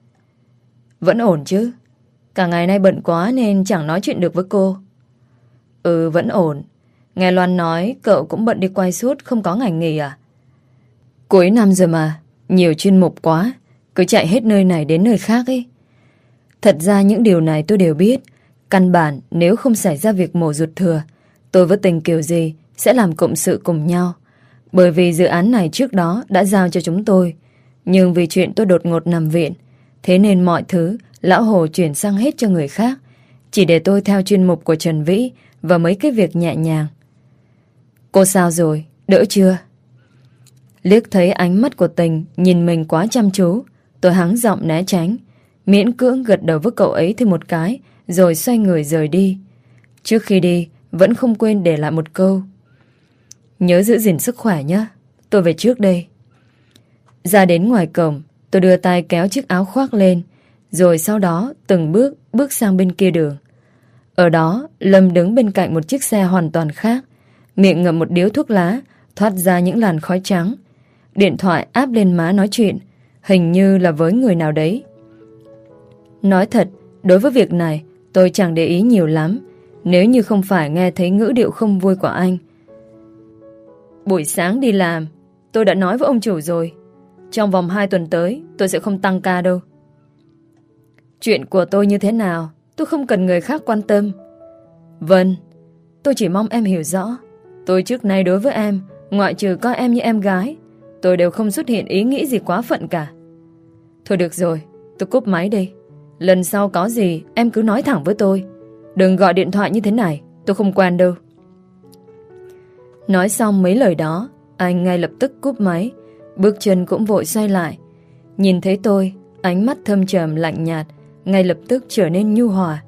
Vẫn ổn chứ? Cả ngày nay bận quá nên chẳng nói chuyện được với cô. Ừ, vẫn ổn. Nghe Loan nói cậu cũng bận đi quay suốt, không có ngày nghỉ à? Cuối năm rồi mà, nhiều chuyên mục quá, cứ chạy hết nơi này đến nơi khác ấy. Thật ra những điều này tôi đều biết. Căn bản nếu không xảy ra việc mổ ruột thừa, tôi với Tình kiểu gì sẽ làm cộng sự cùng nhau. Bởi vì dự án này trước đó đã giao cho chúng tôi. Nhưng vì chuyện tôi đột ngột nằm viện, thế nên mọi thứ lão Hồ chuyển sang hết cho người khác, chỉ để tôi theo chuyên mục của Trần Vĩ và mấy cái việc nhẹ nhàng. Cô sao rồi? Đỡ chưa? Liếc thấy ánh mắt của Tình nhìn mình quá chăm chú, tôi hắng giọng né tránh, miễn cưỡng gật đầu với cậu ấy thêm một cái, rồi xoay người rời đi. Trước khi đi, vẫn không quên để lại một câu: nhớ giữ gìn sức khỏe nhé, tôi về trước đây. Ra đến ngoài cổng, tôi đưa tay kéo chiếc áo khoác lên, rồi sau đó từng bước bước sang bên kia đường. Ở đó, Lâm đứng bên cạnh một chiếc xe hoàn toàn khác, miệng ngậm một điếu thuốc lá, thoát ra những làn khói trắng. Điện thoại áp lên má nói chuyện, hình như là với người nào đấy. Nói thật, đối với việc này, tôi chẳng để ý nhiều lắm, nếu như không phải nghe thấy ngữ điệu không vui của anh. Buổi sáng đi làm, tôi đã nói với ông chủ rồi, trong vòng hai tuần tới, tôi sẽ không tăng ca đâu. Chuyện của tôi như thế nào, tôi không cần người khác quan tâm. Vâng, tôi chỉ mong em hiểu rõ. Tôi trước nay đối với em, ngoại trừ coi em như em gái, tôi đều không xuất hiện ý nghĩ gì quá phận cả. Thôi được rồi, tôi cúp máy đây. Lần sau có gì em cứ nói thẳng với tôi, đừng gọi điện thoại như thế này, tôi không quen đâu. Nói xong mấy lời đó, anh ngay lập tức cúp máy, bước chân cũng vội xoay lại. Nhìn thấy tôi, ánh mắt thâm trầm lạnh nhạt ngay lập tức trở nên nhu hòa.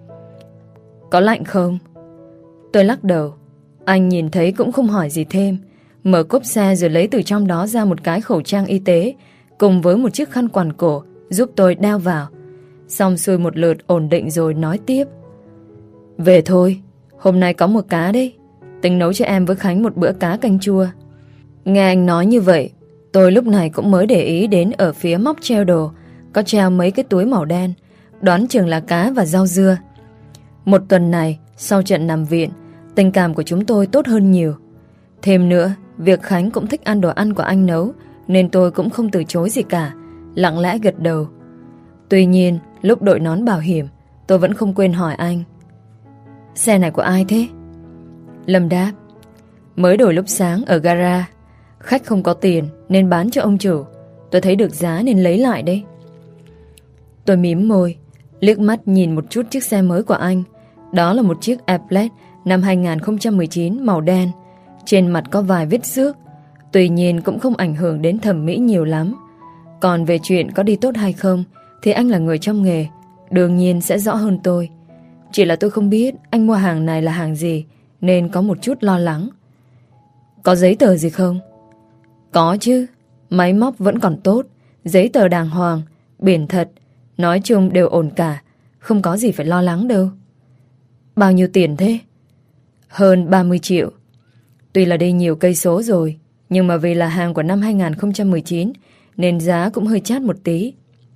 Có lạnh không? Tôi lắc đầu. Anh nhìn thấy cũng không hỏi gì thêm, mở cốp xe rồi lấy từ trong đó ra một cái khẩu trang y tế cùng với một chiếc khăn quàng cổ giúp tôi đeo vào. Xong xuôi một lượt ổn định rồi nói tiếp. Về thôi, hôm nay có một cá đấy, tính nấu cho em với Khánh một bữa cá canh chua. Nghe anh nói như vậy, tôi lúc này cũng mới để ý đến ở phía móc treo đồ có treo mấy cái túi màu đen, đoán chừng là cá và rau dưa. Một tuần này, sau trận nằm viện, tình cảm của chúng tôi tốt hơn nhiều. Thêm nữa, việc Khánh cũng thích ăn đồ ăn của anh nấu, nên tôi cũng không từ chối gì cả, lặng lẽ gật đầu. Tuy nhiên, lúc đội nón bảo hiểm, tôi vẫn không quên hỏi anh: xe này của ai thế? Lâm đáp: mới đổi lúc sáng ở gara. Khách không có tiền nên bán cho ông chủ, tôi thấy được giá nên lấy lại đấy. Tôi mím môi, liếc mắt nhìn một chút chiếc xe mới của anh. Đó là một chiếc Airblade năm hai không một chín màu đen, trên mặt có vài vết xước, tuy nhiên cũng không ảnh hưởng đến thẩm mỹ nhiều lắm. Còn về chuyện có đi tốt hay không thì anh là người trong nghề, đương nhiên sẽ rõ hơn tôi. Chỉ là tôi không biết anh mua hàng này là hàng gì, nên có một chút lo lắng. Có giấy tờ gì không? Có chứ, máy móc vẫn còn tốt, giấy tờ đàng hoàng, biển thật, nói chung đều ổn cả, không có gì phải lo lắng đâu. Bao nhiêu tiền thế? Hơn ba mươi triệu. Tuy là đi nhiều cây số rồi, nhưng mà vì là hàng của năm hai không một chín nên giá cũng hơi chát một tí.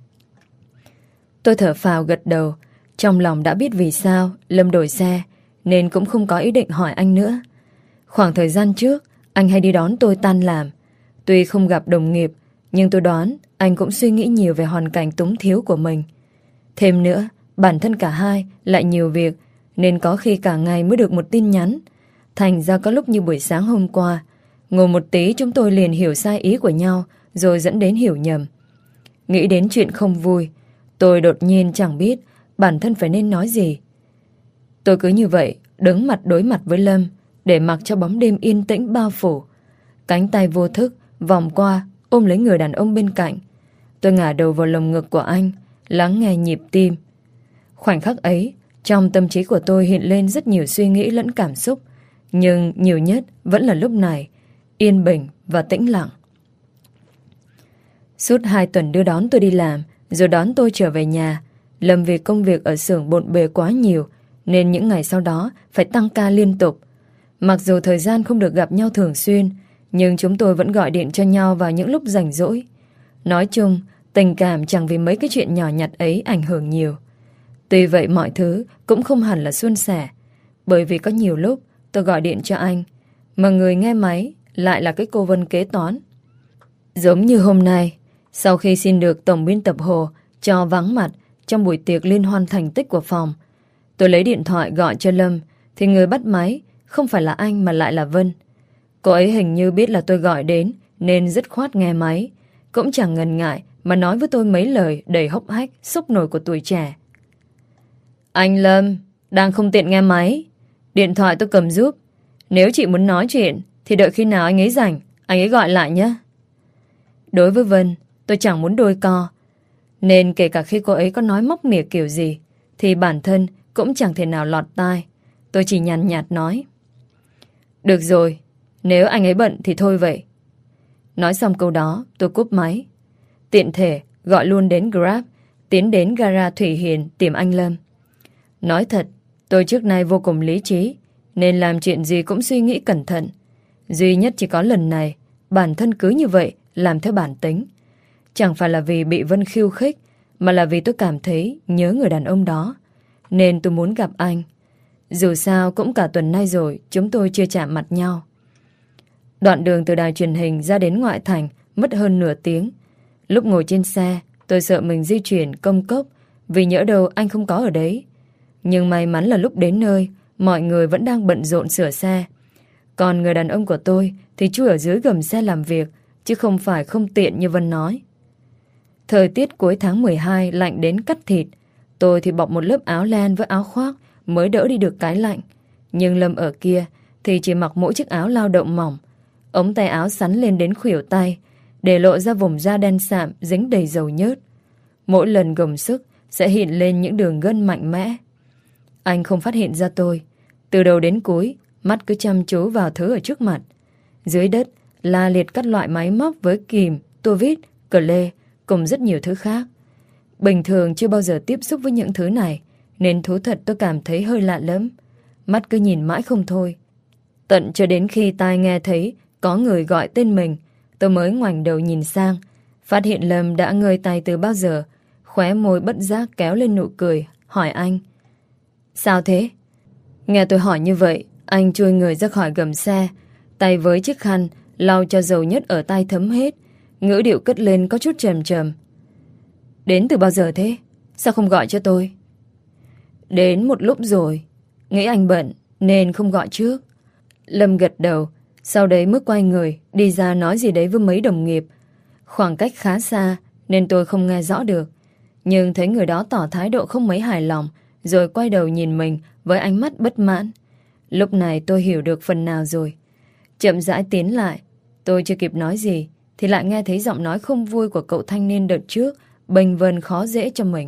Tôi thở phào gật đầu, trong lòng đã biết vì sao Lâm đổi xe, nên cũng không có ý định hỏi anh nữa. Khoảng thời gian trước, anh hay đi đón tôi tan làm. Tuy không gặp đồng nghiệp, nhưng tôi đoán anh cũng suy nghĩ nhiều về hoàn cảnh túng thiếu của mình. Thêm nữa, bản thân cả hai lại nhiều việc, nên có khi cả ngày mới được một tin nhắn. Thành ra có lúc như buổi sáng hôm qua, ngồi một tí chúng tôi liền hiểu sai ý của nhau, rồi dẫn đến hiểu nhầm. Nghĩ đến chuyện không vui, tôi đột nhiên chẳng biết bản thân phải nên nói gì. Tôi cứ như vậy đứng mặt đối mặt với Lâm, để mặc cho bóng đêm yên tĩnh bao phủ. Cánh tay vô thức vòng qua ôm lấy người đàn ông bên cạnh. Tôi ngả đầu vào lồng ngực của anh, lắng nghe nhịp tim. Khoảnh khắc ấy, trong tâm trí của tôi hiện lên rất nhiều suy nghĩ lẫn cảm xúc, nhưng nhiều nhất vẫn là lúc này, yên bình và tĩnh lặng. Suốt hai tuần đưa đón tôi đi làm, rồi đón tôi trở về nhà. Lâm vì công việc ở xưởng bộn bề quá nhiều, nên những ngày sau đó phải tăng ca liên tục. Mặc dù thời gian không được gặp nhau thường xuyên, nhưng chúng tôi vẫn gọi điện cho nhau vào những lúc rảnh rỗi. Nói chung, tình cảm chẳng vì mấy cái chuyện nhỏ nhặt ấy ảnh hưởng nhiều. Tuy vậy mọi thứ cũng không hẳn là suôn sẻ, bởi vì có nhiều lúc tôi gọi điện cho anh, mà người nghe máy lại là cái cô Vân kế toán. Giống như hôm nay, sau khi xin được tổng biên tập Hồ cho vắng mặt trong buổi tiệc liên hoan thành tích của phòng, tôi lấy điện thoại gọi cho Lâm, thì người bắt máy không phải là anh mà lại là Vân. Cô ấy hình như biết là tôi gọi đến nên dứt khoát nghe máy, cũng chẳng ngần ngại mà nói với tôi mấy lời đầy hốc hách, xúc nổi của tuổi trẻ. Anh Lâm, đang không tiện nghe máy. Điện thoại tôi cầm giúp. Nếu chị muốn nói chuyện thì đợi khi nào anh ấy rảnh, anh ấy gọi lại nhé. Đối với Vân, tôi chẳng muốn đôi co, nên kể cả khi cô ấy có nói móc mỉa kiểu gì thì bản thân cũng chẳng thể nào lọt tai. Tôi chỉ nhàn nhạt nói: Được rồi, nếu anh ấy bận thì thôi vậy. Nói xong câu đó, tôi cúp máy. Tiện thể gọi luôn đến Grab, tiến đến gara Thủy Hiền tìm anh Lâm. Nói thật, tôi trước nay vô cùng lý trí, nên làm chuyện gì cũng suy nghĩ cẩn thận. Duy nhất chỉ có lần này, bản thân cứ như vậy, làm theo bản tính. Chẳng phải là vì bị Vân khiêu khích, mà là vì tôi cảm thấy nhớ người đàn ông đó, nên tôi muốn gặp anh. Dù sao cũng cả tuần nay rồi chúng tôi chưa chạm mặt nhau. Đoạn đường từ đài truyền hình ra đến ngoại thành mất hơn nửa tiếng. Lúc ngồi trên xe, tôi sợ mình di chuyển công cốc, vì nhỡ đâu anh không có ở đấy. Nhưng may mắn là lúc đến nơi, mọi người vẫn đang bận rộn sửa xe. Còn người đàn ông của tôi thì chui ở dưới gầm xe làm việc, chứ không phải không tiện như Vân nói. Thời tiết cuối tháng mười hai lạnh đến cắt thịt. Tôi thì bọc một lớp áo len với áo khoác mới đỡ đi được cái lạnh. Nhưng Lâm ở kia thì chỉ mặc mỗi chiếc áo lao động mỏng, ống tay áo sắn lên đến khuỷu tay, để lộ ra vùng da đen sạm dính đầy dầu nhớt. Mỗi lần gồng sức sẽ hiện lên những đường gân mạnh mẽ. Anh không phát hiện ra tôi. Từ đầu đến cuối, mắt cứ chăm chú vào thứ ở trước mặt. Dưới đất la liệt các loại máy móc với kìm, tua vít, cờ lê cùng rất nhiều thứ khác. Bình thường chưa bao giờ tiếp xúc với những thứ này, nên thú thật tôi cảm thấy hơi lạ lắm. Mắt cứ nhìn mãi không thôi. Tận cho đến khi tai nghe thấy có người gọi tên mình, tôi mới ngoảnh đầu nhìn sang, phát hiện Lâm đã ngơi tay từ bao giờ. Khóe môi bất giác kéo lên nụ cười, hỏi anh: Sao thế? Nghe tôi hỏi như vậy, anh chui người ra khỏi gầm xe, tay với chiếc khăn lau cho dầu nhất ở tay thấm hết, ngữ điệu cất lên có chút trầm trầm. Đến từ bao giờ thế? Sao không gọi cho tôi? Đến một lúc rồi, nghĩ anh bận nên không gọi trước. Lâm gật đầu, sau đấy mới quay người đi ra nói gì đấy với mấy đồng nghiệp. Khoảng cách khá xa nên tôi không nghe rõ được, nhưng thấy người đó tỏ thái độ không mấy hài lòng, rồi quay đầu nhìn mình với ánh mắt bất mãn. Lúc này tôi hiểu được phần nào rồi. Chậm rãi tiến lại. Tôi chưa kịp nói gì thì lại nghe thấy giọng nói không vui của cậu thanh niên đợt trước bênh vân khó dễ cho mình.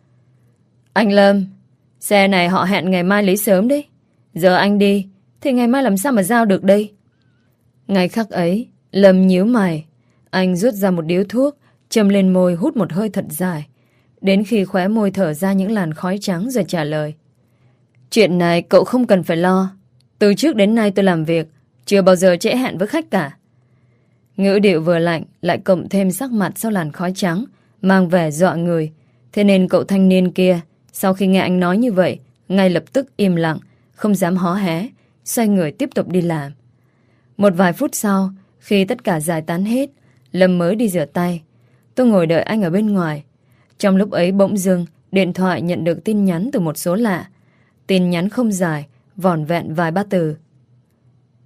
Anh Lâm, xe này họ hẹn ngày mai lấy sớm đấy. Giờ anh đi thì ngày mai làm sao mà giao được đây? Ngày khắc ấy, Lâm nhíu mày. Anh rút ra một điếu thuốc, châm lên môi hút một hơi thật dài, đến khi khóe môi thở ra những làn khói trắng rồi trả lời: Chuyện này cậu không cần phải lo. Từ trước đến nay tôi làm việc chưa bao giờ trễ hẹn với khách cả. Ngữ điệu vừa lạnh lại cộng thêm sắc mặt sau làn khói trắng, mang vẻ dọa người. Thế nên cậu thanh niên kia, sau khi nghe anh nói như vậy, ngay lập tức im lặng, không dám hó hé, xoay người tiếp tục đi làm. Một vài phút sau, khi tất cả giải tán hết, Lâm mới đi rửa tay. Tôi ngồi đợi anh ở bên ngoài. Trong lúc ấy bỗng dưng điện thoại nhận được tin nhắn từ một số lạ. Tin nhắn không dài, vỏn vẹn vài ba từ: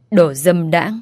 Đồ dâm đãng.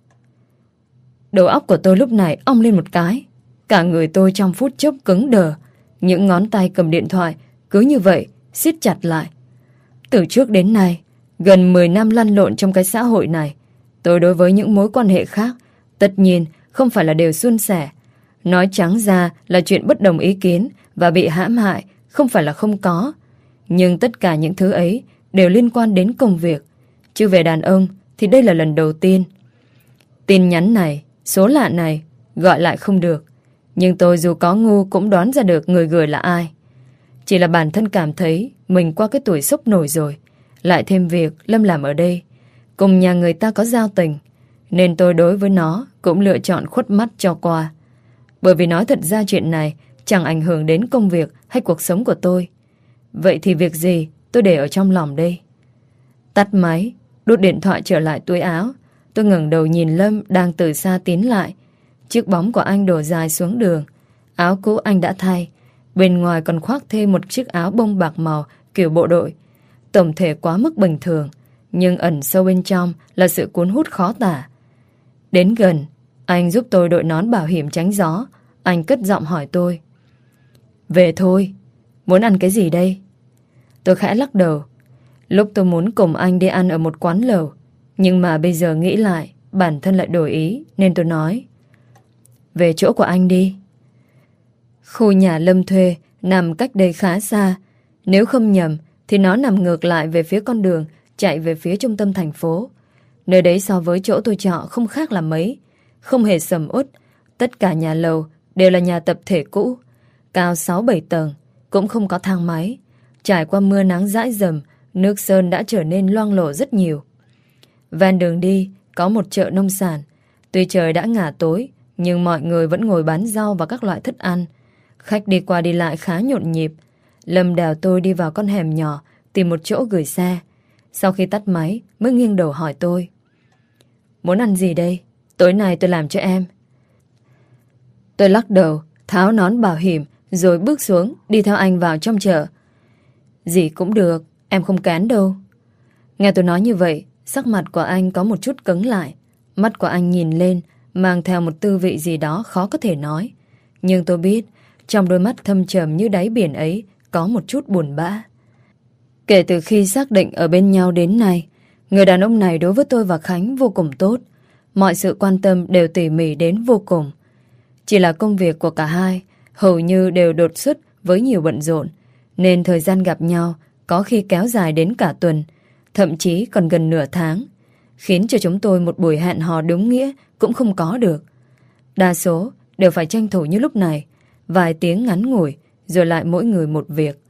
Đầu óc của tôi lúc này ong lên một cái. Cả người tôi trong phút chốc cứng đờ. Những ngón tay cầm điện thoại cứ như vậy siết chặt lại. Từ trước đến nay, gần mười năm lăn lộn trong cái xã hội này, tôi đối với những mối quan hệ khác tất nhiên không phải là đều suôn sẻ. Nói trắng ra là chuyện bất đồng ý kiến và bị hãm hại không phải là không có. Nhưng tất cả những thứ ấy đều liên quan đến công việc. Chứ về đàn ông thì đây là lần đầu tiên. Tin nhắn này, số lạ này gọi lại không được. Nhưng tôi dù có ngu cũng đoán ra được người gửi là ai. Chỉ là bản thân cảm thấy mình qua cái tuổi sốc nổi rồi. Lại thêm việc Lâm làm ở đây, cùng nhà người ta có giao tình, nên tôi đối với nó cũng lựa chọn khuất mắt cho qua. Bởi vì nói thật ra chuyện này chẳng ảnh hưởng đến công việc hay cuộc sống của tôi. Vậy thì việc gì tôi để ở trong lòng đây? Tắt máy, đút điện thoại trở lại túi áo. Tôi ngẩng đầu nhìn Lâm đang từ xa tiến lại. Chiếc bóng của anh đổ dài xuống đường. Áo cũ anh đã thay, bên ngoài còn khoác thêm một chiếc áo bông bạc màu kiểu bộ đội. Tổng thể quá mức bình thường, nhưng ẩn sâu bên trong là sự cuốn hút khó tả. Đến gần, anh giúp tôi đội nón bảo hiểm tránh gió. Anh cất giọng hỏi tôi: về thôi, muốn ăn cái gì đây? Tôi khẽ lắc đầu. Lúc tôi muốn cùng anh đi ăn ở một quán lẩu, nhưng mà bây giờ nghĩ lại, bản thân lại đổi ý, nên tôi nói: về chỗ của anh đi. Khu nhà Lâm thuê nằm cách đây khá xa. Nếu không nhầm thì nó nằm ngược lại về phía con đường chạy về phía trung tâm thành phố. Nơi đấy so với chỗ tôi trọ không khác là mấy. Không hề sầm uất. Tất cả nhà lầu đều là nhà tập thể cũ, cao sáu bảy tầng, cũng không có thang máy. Trải qua mưa nắng dãi dầm, nước sơn đã trở nên loang lổ rất nhiều. Ven đường đi có một chợ nông sản. Tuy trời đã ngả tối, nhưng mọi người vẫn ngồi bán rau và các loại thức ăn. Khách đi qua đi lại khá nhộn nhịp. Lâm đèo tôi đi vào con hẻm nhỏ, tìm một chỗ gửi xe. Sau khi tắt máy mới nghiêng đầu hỏi tôi: muốn ăn gì đây? Tối nay tôi làm cho em. Tôi lắc đầu, tháo nón bảo hiểm, rồi bước xuống, đi theo anh vào trong chợ. Gì cũng được, em không kén đâu. Nghe tôi nói như vậy, sắc mặt của anh có một chút cứng lại. Mắt của anh nhìn lên, mang theo một tư vị gì đó khó có thể nói. Nhưng tôi biết, trong đôi mắt thâm trầm như đáy biển ấy có một chút buồn bã. Kể từ khi xác định ở bên nhau đến nay, người đàn ông này đối với tôi và Khánh vô cùng tốt. Mọi sự quan tâm đều tỉ mỉ đến vô cùng. Chỉ là công việc của cả hai hầu như đều đột xuất với nhiều bận rộn, nên thời gian gặp nhau có khi kéo dài đến cả tuần, thậm chí còn gần nửa tháng, khiến cho chúng tôi một buổi hẹn hò đúng nghĩa cũng không có được. Đa số đều phải tranh thủ như lúc này, vài tiếng ngắn ngủi, rồi lại mỗi người một việc.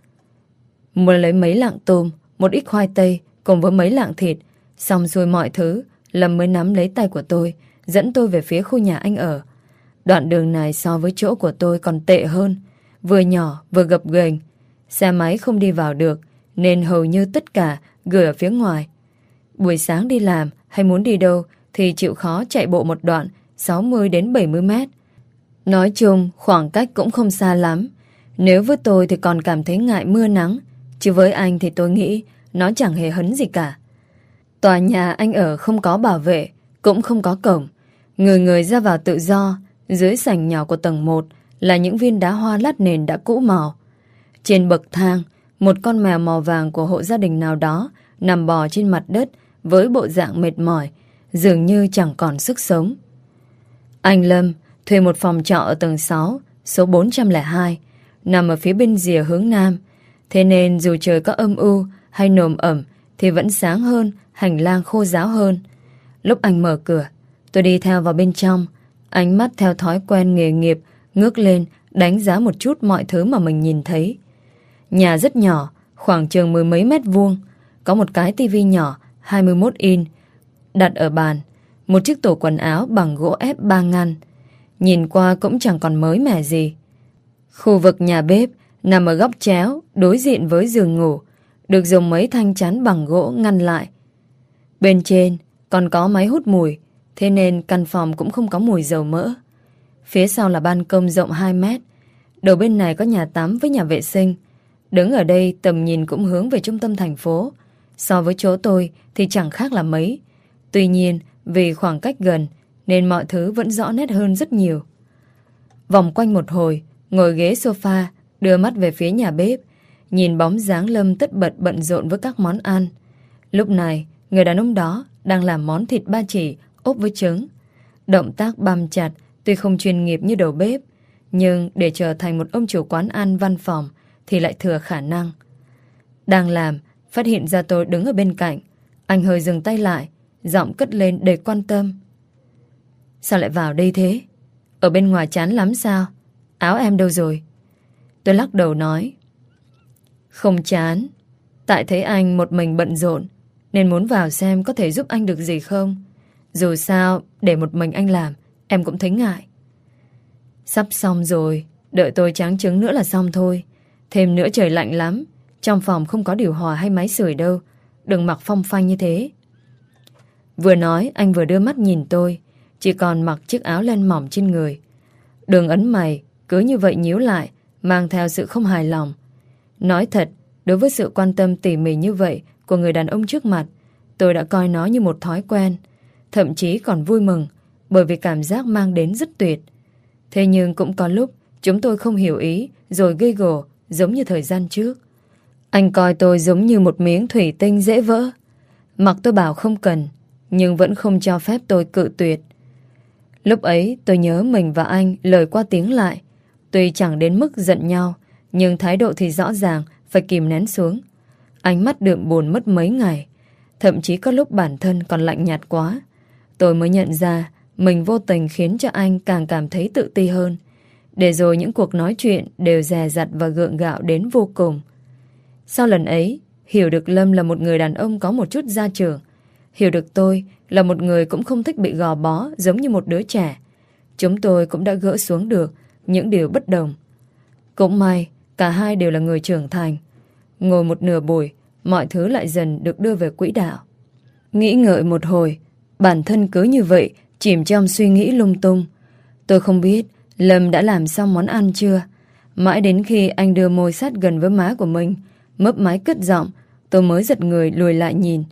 Mua lấy mấy lạng tôm, một ít khoai tây cùng với mấy lạng thịt. Xong xuôi mọi thứ, Lâm mới nắm lấy tay của tôi, dẫn tôi về phía khu nhà anh ở. Đoạn đường này so với chỗ của tôi còn tệ hơn, vừa nhỏ vừa gập ghềnh. Xe máy không đi vào được, nên hầu như tất cả gửi ở phía ngoài. Buổi sáng đi làm hay muốn đi đâu thì chịu khó chạy bộ một đoạn sáu mươi đến bảy mươi mét. Nói chung khoảng cách cũng không xa lắm. Nếu với tôi thì còn cảm thấy ngại mưa nắng, chứ với anh thì tôi nghĩ nó chẳng hề hấn gì cả. Tòa nhà anh ở không có bảo vệ, cũng không có cổng. Người người ra vào tự do. Dưới sảnh nhỏ của tầng một là những viên đá hoa lát nền đã cũ màu. Trên bậc thang, một con mèo màu vàng của hộ gia đình nào đó nằm bò trên mặt đất với bộ dạng mệt mỏi, dường như chẳng còn sức sống. Anh Lâm thuê một phòng trọ ở tầng sáu, số bốn trăm lẻ hai, nằm ở phía bên rìa hướng nam. Thế nên dù trời có âm u hay nồm ẩm thì vẫn sáng hơn, hành lang khô ráo hơn. Lúc anh mở cửa, tôi đi theo vào bên trong, ánh mắt theo thói quen nghề nghiệp ngước lên đánh giá một chút mọi thứ mà mình nhìn thấy. Nhà rất nhỏ, khoảng chừng mười mấy mét vuông. Có một cái tivi nhỏ hai mươi mốt inch đặt ở bàn, một chiếc tủ quần áo bằng gỗ ép ba ngăn. Nhìn qua cũng chẳng còn mới mẻ gì. Khu vực nhà bếp nằm ở góc chéo đối diện với giường ngủ, được dùng mấy thanh chắn bằng gỗ ngăn lại. Bên trên còn có máy hút mùi, thế nên căn phòng cũng không có mùi dầu mỡ. Phía sau là ban công rộng hai mét. Đầu bên này có nhà tắm với nhà vệ sinh. Đứng ở đây tầm nhìn cũng hướng về trung tâm thành phố. So với chỗ tôi thì chẳng khác là mấy. Tuy nhiên, vì khoảng cách gần nên mọi thứ vẫn rõ nét hơn rất nhiều. Vòng quanh một hồi, ngồi ghế sofa, đưa mắt về phía nhà bếp, nhìn bóng dáng Lâm tất bật bận rộn với các món ăn. Lúc này, người đàn ông đó đang làm món thịt ba chỉ ốp với trứng. Động tác băm chặt, tuy không chuyên nghiệp như đầu bếp, nhưng để trở thành một ông chủ quán ăn văn phòng thì lại thừa khả năng. Đang làm, phát hiện ra tôi đứng ở bên cạnh. Anh hơi dừng tay lại, giọng cất lên đầy quan tâm. Sao lại vào đây thế? Ở bên ngoài chán lắm sao? Áo em đâu rồi? Tôi lắc đầu nói, không chán, tại thấy anh một mình bận rộn nên muốn vào xem có thể giúp anh được gì không. Dù sao, để một mình anh làm em cũng thấy ngại. Sắp xong rồi, đợi tôi tráng trứng nữa là xong thôi. Thêm nữa trời lạnh lắm, trong phòng không có điều hòa hay máy sưởi đâu. Đừng mặc phong phanh như thế. Vừa nói anh vừa đưa mắt nhìn tôi, chỉ còn mặc chiếc áo len mỏng trên người. Đường ấn mày cứ như vậy nhíu lại, mang theo sự không hài lòng. Nói thật, đối với sự quan tâm tỉ mỉ như vậy của người đàn ông trước mặt, tôi đã coi nó như một thói quen, thậm chí còn vui mừng, bởi vì cảm giác mang đến rất tuyệt. Thế nhưng cũng có lúc chúng tôi không hiểu ý rồi gây gổ giống như thời gian trước. Anh coi tôi giống như một miếng thủy tinh dễ vỡ. Mặc tôi bảo không cần, nhưng vẫn không cho phép tôi cự tuyệt. Lúc ấy tôi nhớ mình và anh lời qua tiếng lại. Tuy chẳng đến mức giận nhau, nhưng thái độ thì rõ ràng phải kìm nén xuống. Ánh mắt đượm buồn mất mấy ngày. Thậm chí có lúc bản thân còn lạnh nhạt quá. Tôi mới nhận ra mình vô tình khiến cho anh càng cảm thấy tự ti hơn. Để rồi những cuộc nói chuyện đều dè dặt và gượng gạo đến vô cùng. Sau lần ấy, hiểu được Lâm là một người đàn ông có một chút gia trưởng. Hiểu được tôi là một người cũng không thích bị gò bó giống như một đứa trẻ. Chúng tôi cũng đã gỡ xuống được những điều bất đồng. Cũng may, cả hai đều là người trưởng thành. Ngồi một nửa buổi, mọi thứ lại dần được đưa về quỹ đạo. Nghĩ ngợi một hồi, bản thân cứ như vậy, chìm trong suy nghĩ lung tung. Tôi không biết Lâm đã làm xong món ăn chưa. Mãi đến khi anh đưa môi sát gần với má của mình, mấp máy cất giọng, tôi mới giật người lùi lại nhìn.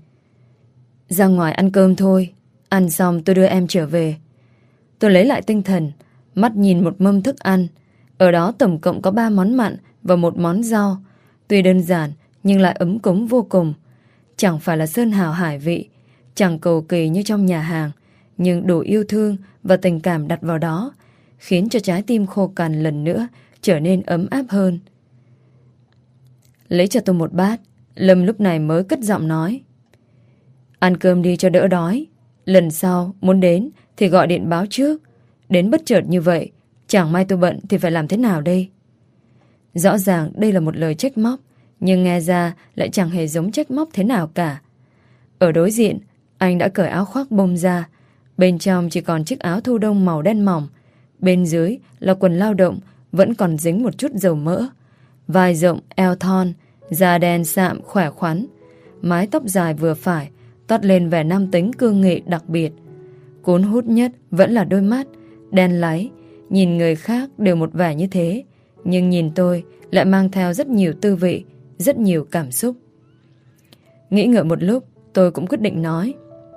Ra ngoài ăn cơm thôi, ăn xong tôi đưa em trở về. Tôi lấy lại tinh thần, mắt nhìn một mâm thức ăn. Ở đó tổng cộng có ba món mặn và một món rau. Tuy đơn giản nhưng lại ấm cúng vô cùng. Chẳng phải là sơn hào hải vị, chẳng cầu kỳ như trong nhà hàng, nhưng đủ yêu thương và tình cảm đặt vào đó, khiến cho trái tim khô cằn lần nữa trở nên ấm áp hơn. Lấy cho tôi một bát, Lâm lúc này mới cất giọng nói. Ăn cơm đi cho đỡ đói. Lần sau muốn đến thì gọi điện báo trước. Đến bất chợt như vậy, chẳng may tôi bận thì phải làm thế nào đây? Rõ ràng đây là một lời trách móc, nhưng nghe ra lại chẳng hề giống trách móc thế nào cả. Ở đối diện, anh đã cởi áo khoác bông ra. Bên trong chỉ còn chiếc áo thu đông màu đen mỏng. Bên dưới là quần lao động, vẫn còn dính một chút dầu mỡ. Vai rộng, eo thon, da đen sạm khỏe khoắn. Mái tóc dài vừa phải, toát lên vẻ nam tính cương nghị đặc biệt. Cuốn hút nhất vẫn là đôi mắt đen láy. Nhìn người khác đều một vẻ như thế, nhưng nhìn tôi lại mang theo rất nhiều tư vị, rất nhiều cảm xúc. Nghĩ ngợi một lúc, tôi cũng quyết định nói.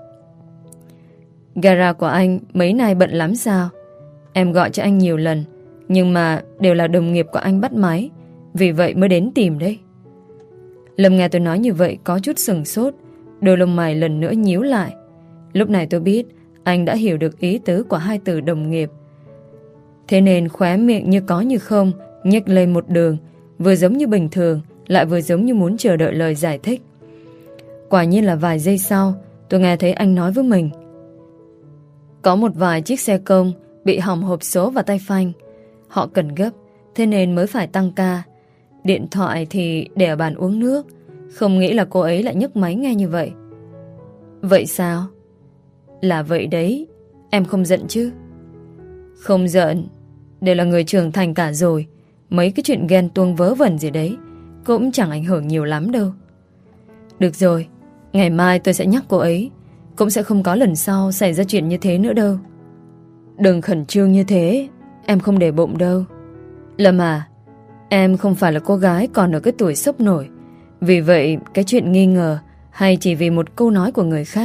Gara của anh mấy nay bận lắm sao? Em gọi cho anh nhiều lần, nhưng mà đều là đồng nghiệp của anh bắt máy, vì vậy mới đến tìm đấy. Lâm nghe tôi nói như vậy có chút sừng sốt, đôi lông mày lần nữa nhíu lại. Lúc này tôi biết anh đã hiểu được ý tứ của hai từ đồng nghiệp. Thế nên khóe miệng như có như không nhếch lên một đường, vừa giống như bình thường, lại vừa giống như muốn chờ đợi lời giải thích. Quả nhiên là vài giây sau, tôi nghe thấy anh nói với mình. Có một vài chiếc xe công bị hỏng hộp số và tay phanh. Họ cần gấp, thế nên mới phải tăng ca. Điện thoại thì để ở bàn uống nước. Không nghĩ là cô ấy lại nhấc máy nghe như vậy. Vậy sao? Là vậy đấy. Em không giận chứ? Không giận. Đều là người trưởng thành cả rồi. Mấy cái chuyện ghen tuông vớ vẩn gì đấy cũng chẳng ảnh hưởng nhiều lắm đâu. Được rồi, ngày mai tôi sẽ nhắc cô ấy. Cũng sẽ không có lần sau xảy ra chuyện như thế nữa đâu. Đừng khẩn trương như thế. Em không để bụng đâu. Lâm à, em không phải là cô gái còn ở cái tuổi sốc nổi. Vì vậy cái chuyện nghi ngờ hay chỉ vì một câu nói của người khác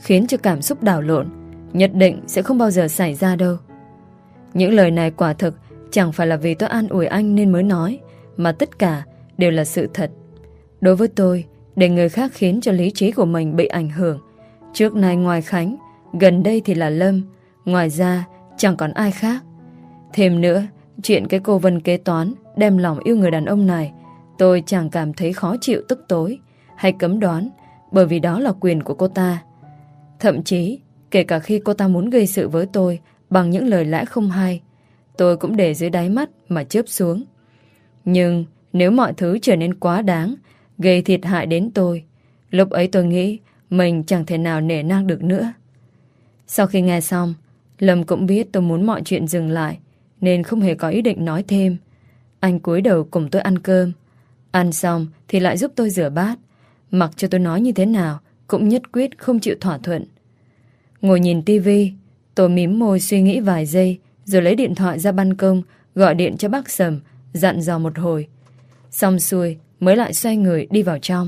khiến cho cảm xúc đảo lộn, nhất định sẽ không bao giờ xảy ra đâu. Những lời này quả thực chẳng phải là vì tôi an ủi anh nên mới nói, mà tất cả đều là sự thật. Đối với tôi, để người khác khiến cho lý trí của mình bị ảnh hưởng, trước nay ngoài Khánh, gần đây thì là Lâm, ngoài ra chẳng còn ai khác. Thêm nữa, chuyện cái cô Vân kế toán đem lòng yêu người đàn ông này, tôi chẳng cảm thấy khó chịu tức tối hay cấm đoán, bởi vì đó là quyền của cô ta. Thậm chí, kể cả khi cô ta muốn gây sự với tôi bằng những lời lẽ không hay, tôi cũng để dưới đáy mắt mà chớp xuống. Nhưng nếu mọi thứ trở nên quá đáng, gây thiệt hại đến tôi, lúc ấy tôi nghĩ mình chẳng thể nào nể nang được nữa. Sau khi nghe xong, Lâm cũng biết tôi muốn mọi chuyện dừng lại, nên không hề có ý định nói thêm. Anh cúi đầu cùng tôi ăn cơm. Ăn xong thì lại giúp tôi rửa bát. Mặc cho tôi nói như thế nào cũng nhất quyết không chịu thỏa thuận. Ngồi nhìn tivi, tôi mím môi suy nghĩ vài giây, rồi lấy điện thoại ra ban công, gọi điện cho bác Sầm, dặn dò một hồi. Xong xuôi mới lại xoay người đi vào trong.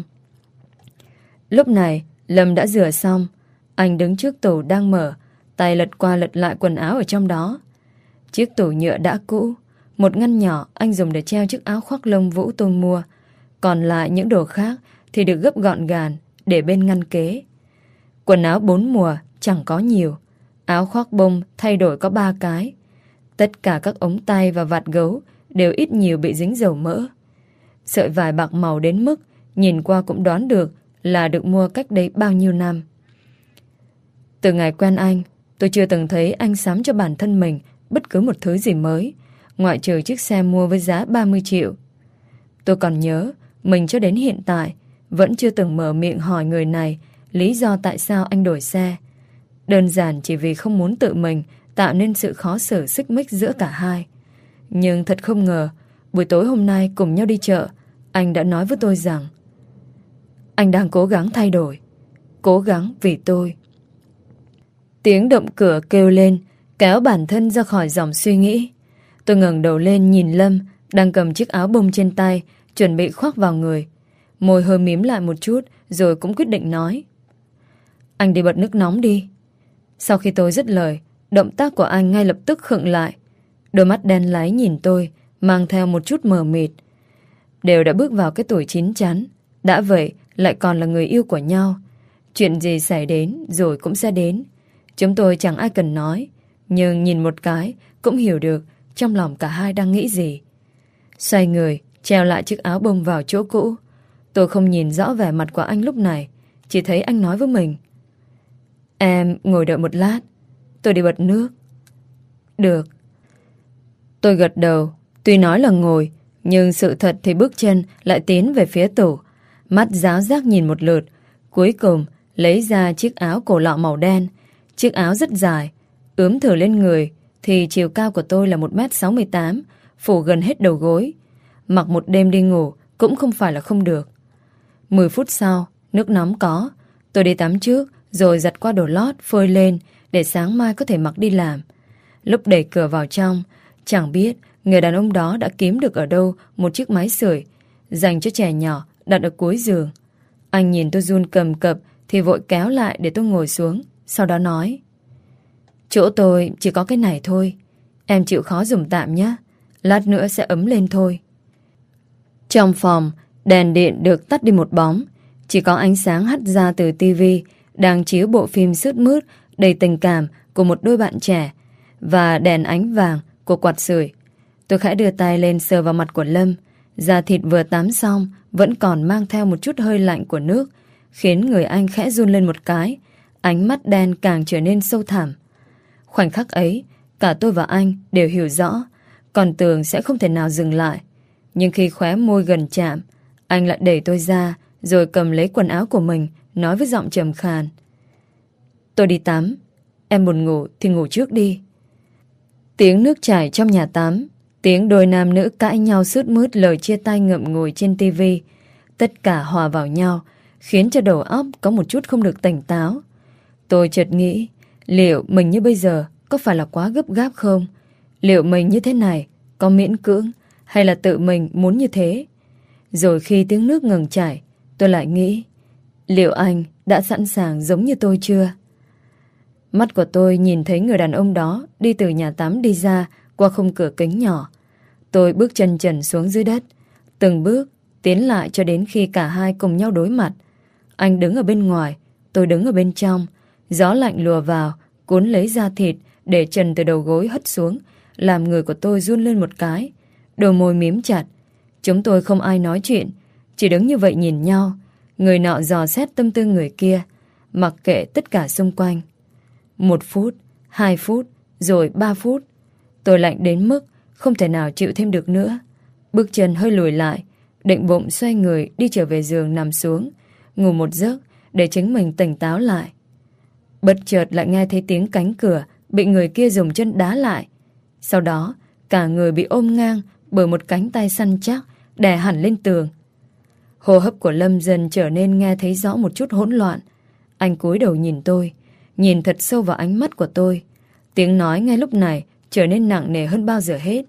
Lúc này Lâm đã rửa xong. Anh đứng trước tủ đang mở, tay lật qua lật lại quần áo ở trong đó. Chiếc tủ nhựa đã cũ, một ngăn nhỏ anh dùng để treo chiếc áo khoác lông vũ tôi mua. Còn lại những đồ khác thì được gấp gọn gàng để bên ngăn kế. Quần áo bốn mùa chẳng có nhiều. Áo khoác bông thay đổi có ba cái. Tất cả các ống tay và vạt gấu đều ít nhiều bị dính dầu mỡ. Sợi vải bạc màu đến mức nhìn qua cũng đoán được là được mua cách đây bao nhiêu năm. Từ ngày quen anh, tôi chưa từng thấy anh sắm cho bản thân mình bất cứ một thứ gì mới, ngoại trừ chiếc xe mua với giá ba mươi triệu. Tôi còn nhớ mình cho đến hiện tại vẫn chưa từng mở miệng hỏi người này lý do tại sao anh đổi xe. Đơn giản chỉ vì không muốn tự mình tạo nên sự khó xử xích mích giữa cả hai. Nhưng thật không ngờ, buổi tối hôm nay cùng nhau đi chợ, anh đã nói với tôi rằng anh đang cố gắng thay đổi, cố gắng vì tôi. Tiếng động cửa kêu lên, kéo bản thân ra khỏi dòng suy nghĩ. Tôi ngẩng đầu lên nhìn Lâm đang cầm chiếc áo bông trên tay, chuẩn bị khoác vào người. Môi hơi mím lại một chút, rồi cũng quyết định nói: anh đi bật nước nóng đi. Sau khi tôi dứt lời, động tác của anh ngay lập tức khựng lại. Đôi mắt đen láy nhìn tôi, mang theo một chút mờ mịt. Đều đã bước vào cái tuổi chín chắn, đã vậy lại còn là người yêu của nhau. Chuyện gì xảy đến rồi cũng sẽ đến. Chúng tôi chẳng ai cần nói, nhưng nhìn một cái cũng hiểu được trong lòng cả hai đang nghĩ gì. Xoay người, treo lại chiếc áo bông vào chỗ cũ. Tôi không nhìn rõ vẻ mặt của anh lúc này, chỉ thấy anh nói với mình: em ngồi đợi một lát, tôi đi bật nước. Được. Tôi gật đầu. Tuy nói là ngồi, nhưng sự thật thì bước chân lại tiến về phía tủ. Mắt giáo giác nhìn một lượt, cuối cùng lấy ra chiếc áo cổ lọ màu đen. Chiếc áo rất dài, ướm thử lên người thì chiều cao của tôi là một mét sáu mươi tám, phủ gần hết đầu gối. Mặc một đêm đi ngủ cũng không phải là không được. Mười phút sau, nước nóng có. Tôi đi tắm trước, rồi giặt qua đồ lót phơi lên để sáng mai có thể mặc đi làm. Lúc đẩy cửa vào trong, chẳng biết người đàn ông đó đã kiếm được ở đâu một chiếc máy sưởi dành cho trẻ nhỏ đặt ở cuối giường. Anh nhìn tôi run cầm cập thì vội kéo lại để tôi ngồi xuống. Sau đó nói: chỗ tôi chỉ có cái này thôi, em chịu khó dùng tạm nhé, lát nữa sẽ ấm lên thôi. Trong phòng, đèn điện được tắt đi một bóng, chỉ có ánh sáng hắt ra từ tivi đang chiếu bộ phim sướt mướt đầy tình cảm của một đôi bạn trẻ, và đèn ánh vàng của quạt sưởi. Tôi khẽ đưa tay lên sờ vào mặt của Lâm. Da thịt vừa tắm xong vẫn còn mang theo một chút hơi lạnh của nước, khiến người anh khẽ run lên một cái. Ánh mắt đen càng trở nên sâu thẳm. Khoảnh khắc ấy, cả tôi và anh đều hiểu rõ, còn tưởng sẽ không thể nào dừng lại. Nhưng khi khóe môi gần chạm, anh lại đẩy tôi ra, rồi cầm lấy quần áo của mình, nói với giọng trầm khàn: tôi đi tắm, em buồn ngủ thì ngủ trước đi. Tiếng nước chảy trong nhà tắm, tiếng đôi nam nữ cãi nhau sướt mướt lời chia tay ngậm ngùi trên tivi, tất cả hòa vào nhau, khiến cho đầu óc có một chút không được tỉnh táo. Tôi chợt nghĩ, liệu mình như bây giờ có phải là quá gấp gáp không? Liệu mình như thế này có miễn cưỡng, hay là tự mình muốn như thế? Rồi khi tiếng nước ngừng chảy, tôi lại nghĩ, liệu anh đã sẵn sàng giống như tôi chưa? Mắt của tôi nhìn thấy người đàn ông đó đi từ nhà tắm đi ra qua khung cửa kính nhỏ. Tôi bước chân trần xuống dưới đất, từng bước tiến lại cho đến khi cả hai cùng nhau đối mặt. Anh đứng ở bên ngoài, tôi đứng ở bên trong. Gió lạnh lùa vào, cuốn lấy da thịt để trần từ đầu gối hất xuống, làm người của tôi run lên một cái. Đôi môi mím chặt. Chúng tôi không ai nói chuyện, chỉ đứng như vậy nhìn nhau. Người nọ dò xét tâm tư người kia, mặc kệ tất cả xung quanh. Một phút, hai phút, rồi ba phút. Tôi lạnh đến mức không thể nào chịu thêm được nữa. Bước chân hơi lùi lại, định bụng xoay người đi trở về giường nằm xuống, ngủ một giấc để chính mình tỉnh táo lại. Bất chợt lại nghe thấy tiếng cánh cửa bị người kia dùng chân đá lại. Sau đó, cả người bị ôm ngang bởi một cánh tay săn chắc đè hẳn lên tường. Hô hấp của Lâm dần trở nên nghe thấy rõ một chút hỗn loạn. Anh cúi đầu nhìn tôi, nhìn thật sâu vào ánh mắt của tôi. Tiếng nói ngay lúc này trở nên nặng nề hơn bao giờ hết.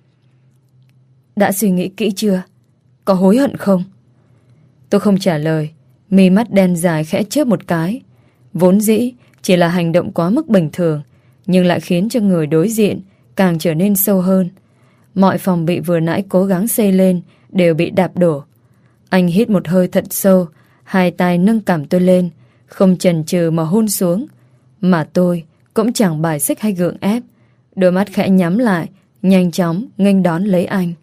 Đã suy nghĩ kỹ chưa? Có hối hận không? Tôi không trả lời. Mi mắt đen dài khẽ chớp một cái. Vốn dĩ chỉ là hành động quá mức bình thường, nhưng lại khiến cho người đối diện càng trở nên sâu hơn. Mọi phòng bị vừa nãy cố gắng xây lên đều bị đạp đổ. Anh hít một hơi thật sâu, hai tay nâng cằm tôi lên, không chần chừ mà hôn xuống. Mà tôi cũng chẳng bài xích hay gượng ép. Đôi mắt khẽ nhắm lại, nhanh chóng nghênh đón lấy anh.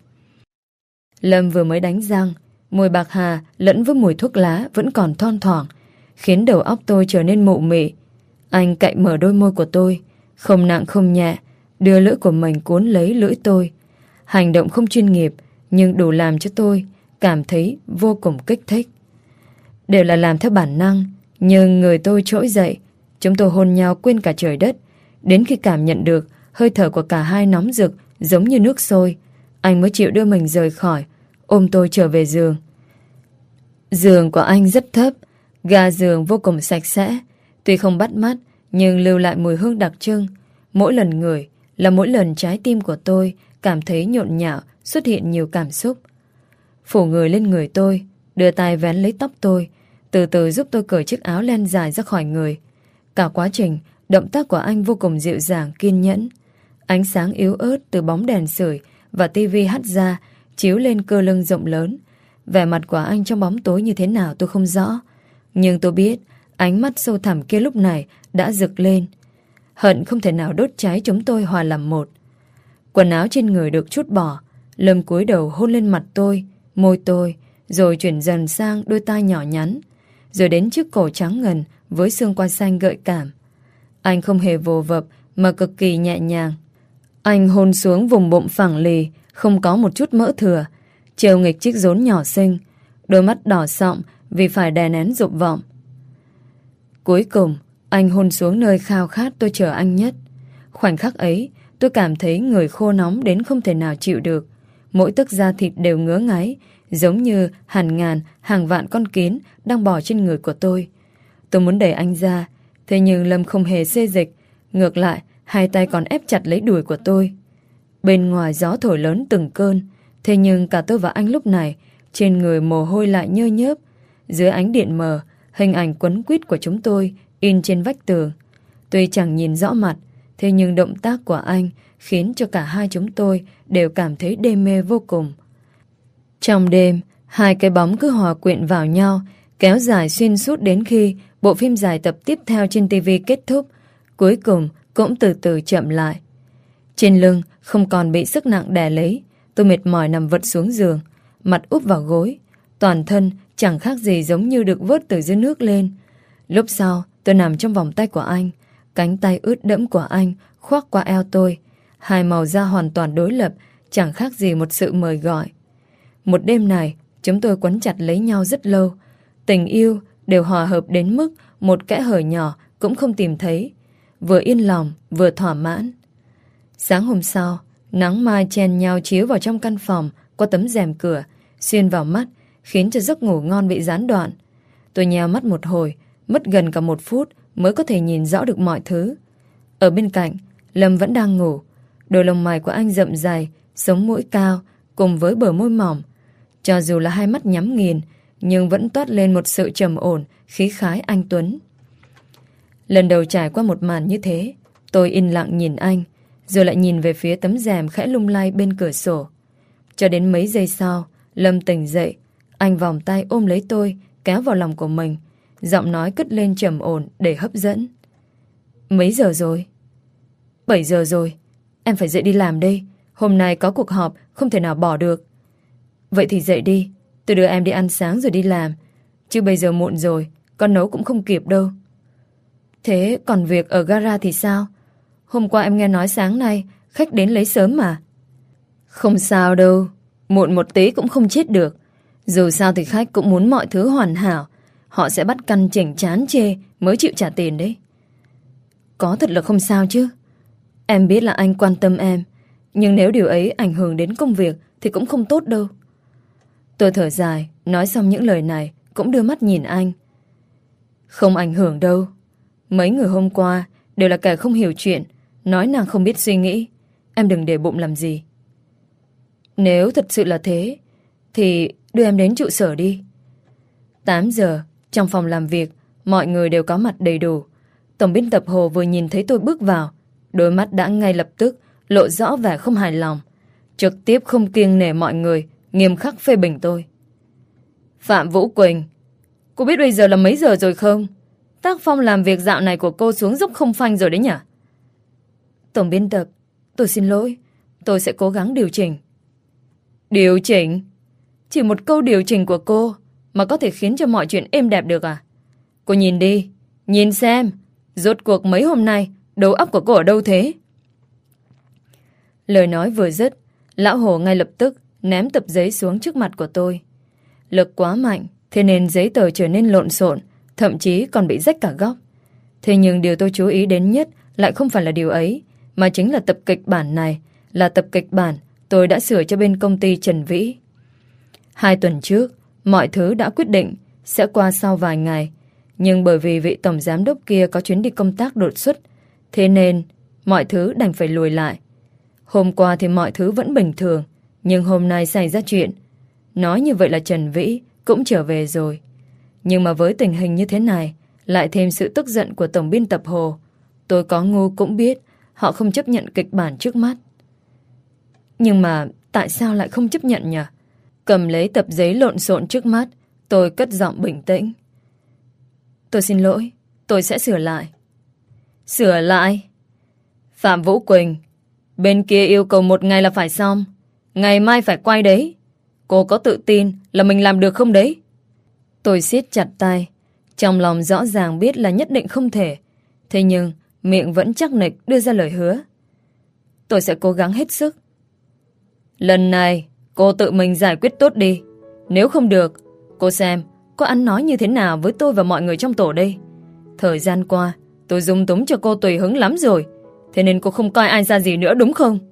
Lâm vừa mới đánh răng, mùi bạc hà lẫn với mùi thuốc lá vẫn còn thoang thoảng, khiến đầu óc tôi trở nên mụ mị. Anh cạy mở đôi môi của tôi, không nặng không nhẹ, đưa lưỡi của mình cuốn lấy lưỡi tôi. Hành động không chuyên nghiệp, nhưng đủ làm cho tôi cảm thấy vô cùng kích thích. Đều là làm theo bản năng, nhưng người tôi trỗi dậy. Chúng tôi hôn nhau quên cả trời đất. Đến khi cảm nhận được hơi thở của cả hai nóng rực giống như nước sôi, anh mới chịu đưa mình rời khỏi, ôm tôi trở về giường. Giường của anh rất thấp, ga giường vô cùng sạch sẽ. Tuy không bắt mắt, nhưng lưu lại mùi hương đặc trưng. Mỗi lần ngửi là mỗi lần trái tim của tôi cảm thấy nhộn nhạo, xuất hiện nhiều cảm xúc. Phủ người lên người tôi, đưa tay vén lấy tóc tôi, từ từ giúp tôi cởi chiếc áo len dài ra khỏi người. Cả quá trình, động tác của anh vô cùng dịu dàng, kiên nhẫn. Ánh sáng yếu ớt từ bóng đèn sưởi và tivi hắt ra, chiếu lên cơ lưng rộng lớn. Vẻ mặt của anh trong bóng tối như thế nào tôi không rõ, nhưng tôi biết ánh mắt sâu thẳm kia lúc này đã rực lên. Hận không thể nào đốt cháy chúng tôi hòa làm một. Quần áo trên người được trút bỏ. Lâm cúi đầu hôn lên mặt tôi, môi tôi, rồi chuyển dần sang đôi tai nhỏ nhắn, rồi đến chiếc cổ trắng ngần với xương quai xanh gợi cảm. Anh không hề vồ vập mà cực kỳ nhẹ nhàng. Anh hôn xuống vùng bụng phẳng lì, không có một chút mỡ thừa, trêu nghịch chiếc rốn nhỏ xinh, đôi mắt đỏ sọng vì phải đè nén dục vọng. Cuối cùng, anh hôn xuống nơi khao khát tôi chờ anh nhất. Khoảnh khắc ấy, tôi cảm thấy người khô nóng đến không thể nào chịu được. Mỗi tấc da thịt đều ngứa ngáy, giống như hàng ngàn, hàng vạn con kiến đang bò trên người của tôi. Tôi muốn đẩy anh ra, thế nhưng Lâm không hề xê dịch. Ngược lại, hai tay còn ép chặt lấy đùi của tôi. Bên ngoài gió thổi lớn từng cơn, thế nhưng cả tôi và anh lúc này, trên người mồ hôi lại nhơ nhớp. Dưới ánh điện mờ, hình ảnh quấn quýt của chúng tôi in trên vách tường. Tuy chẳng nhìn rõ mặt, thế nhưng động tác của anh khiến cho cả hai chúng tôi đều cảm thấy đê mê vô cùng. Trong đêm, hai cái bóng cứ hòa quyện vào nhau, kéo dài xuyên suốt đến khi bộ phim dài tập tiếp theo trên tivi kết thúc, cuối cùng cũng từ từ chậm lại. Trên lưng không còn bị sức nặng đè lấy, tôi mệt mỏi nằm vật xuống giường, mặt úp vào gối, toàn thân chẳng khác gì giống như được vớt từ dưới nước lên. Lúc sau, tôi nằm trong vòng tay của anh, cánh tay ướt đẫm của anh khoác qua eo tôi, hai màu da hoàn toàn đối lập, chẳng khác gì một sự mời gọi. Một đêm này, chúng tôi quấn chặt lấy nhau rất lâu. Tình yêu đều hòa hợp đến mức một kẽ hở nhỏ cũng không tìm thấy. Vừa yên lòng, vừa thỏa mãn. Sáng hôm sau, nắng mai chen nhau chiếu vào trong căn phòng qua tấm rèm cửa, xuyên vào mắt, khiến cho giấc ngủ ngon bị gián đoạn. Tôi nheo mắt một hồi, mất gần cả một phút mới có thể nhìn rõ được mọi thứ. Ở bên cạnh, Lâm vẫn đang ngủ. Đôi lông mày của anh rậm dày, sống mũi cao, cùng với bờ môi mỏng. Cho dù là hai mắt nhắm nghiền, nhưng vẫn toát lên một sự trầm ổn, khí khái anh tuấn. Lần đầu trải qua một màn như thế, tôi yên lặng nhìn anh, rồi lại nhìn về phía tấm rèm khẽ lung lay bên cửa sổ. Cho đến mấy giây sau, Lâm tỉnh dậy. Anh vòng tay ôm lấy tôi, kéo vào lòng của mình, giọng nói cất lên trầm ổn để hấp dẫn. Mấy giờ rồi? Bảy giờ rồi. Em phải dậy đi làm đây. Hôm nay có cuộc họp, không thể nào bỏ được. Vậy thì dậy đi, tôi đưa em đi ăn sáng rồi đi làm. Chứ bây giờ muộn rồi, con nấu cũng không kịp đâu. Thế còn việc ở gara thì sao? Hôm qua em nghe nói sáng nay khách đến lấy sớm mà. Không sao đâu, muộn một tí cũng không chết được. Dù sao thì khách cũng muốn mọi thứ hoàn hảo. Họ sẽ bắt căn chỉnh chán chê mới chịu trả tiền đấy. Có thật là không sao chứ? Em biết là anh quan tâm em, nhưng nếu điều ấy ảnh hưởng đến công việc thì cũng không tốt đâu. Tôi thở dài, nói xong những lời này cũng đưa mắt nhìn anh. Không ảnh hưởng đâu. Mấy người hôm qua đều là kẻ không hiểu chuyện, nói nàng không biết suy nghĩ. Em đừng để bụng làm gì. Nếu thật sự là thế thì đưa em đến trụ sở đi. Tám giờ, trong phòng làm việc, mọi người đều có mặt đầy đủ. Tổng biên tập Hồ vừa nhìn thấy tôi bước vào, đôi mắt đã ngay lập tức lộ rõ vẻ không hài lòng, trực tiếp không kiêng nể mọi người, nghiêm khắc phê bình tôi. Phạm Vũ Quỳnh, cô biết bây giờ là mấy giờ rồi không? Tác phong làm việc dạo này của cô xuống dốc không phanh rồi đấy nhỉ? Tổng biên tập, tôi xin lỗi, tôi sẽ cố gắng điều chỉnh. Điều chỉnh? Chỉ một câu điều chỉnh của cô mà có thể khiến cho mọi chuyện êm đẹp được à? Cô nhìn đi, nhìn xem, rốt cuộc mấy hôm nay đầu óc của cô ở đâu thế? Lời nói vừa dứt, lão Hồ ngay lập tức ném tập giấy xuống trước mặt của tôi. Lực quá mạnh, thế nên giấy tờ trở nên lộn xộn, thậm chí còn bị rách cả góc. Thế nhưng điều tôi chú ý đến nhất lại không phải là điều ấy, mà chính là tập kịch bản này, là tập kịch bản tôi đã sửa cho bên công ty Trần Vĩ. Hai tuần trước, mọi thứ đã quyết định sẽ qua sau vài ngày, nhưng bởi vì vị tổng giám đốc kia có chuyến đi công tác đột xuất, thế nên mọi thứ đành phải lùi lại. Hôm qua thì mọi thứ vẫn bình thường, nhưng hôm nay xảy ra chuyện. Nói như vậy là Trần Vĩ cũng trở về rồi. Nhưng mà với tình hình như thế này, lại thêm sự tức giận của tổng biên tập Hồ, tôi có ngu cũng biết họ không chấp nhận kịch bản trước mắt. Nhưng mà tại sao lại không chấp nhận nhỉ? Cầm lấy tập giấy lộn xộn trước mắt, tôi cất giọng bình tĩnh. Tôi xin lỗi, tôi sẽ sửa lại. Sửa lại? Phạm Vũ Quỳnh, bên kia yêu cầu một ngày là phải xong, ngày mai phải quay đấy. Cô có tự tin là mình làm được không đấy? Tôi siết chặt tay, trong lòng rõ ràng biết là nhất định không thể. Thế nhưng miệng vẫn chắc nịch đưa ra lời hứa. Tôi sẽ cố gắng hết sức. Lần này cô tự mình giải quyết tốt đi. Nếu không được, cô xem có ăn nói như thế nào với tôi và mọi người trong tổ đây. Thời gian qua tôi dung túng cho cô tùy hứng lắm rồi, thế nên cô không coi ai ra gì nữa đúng không?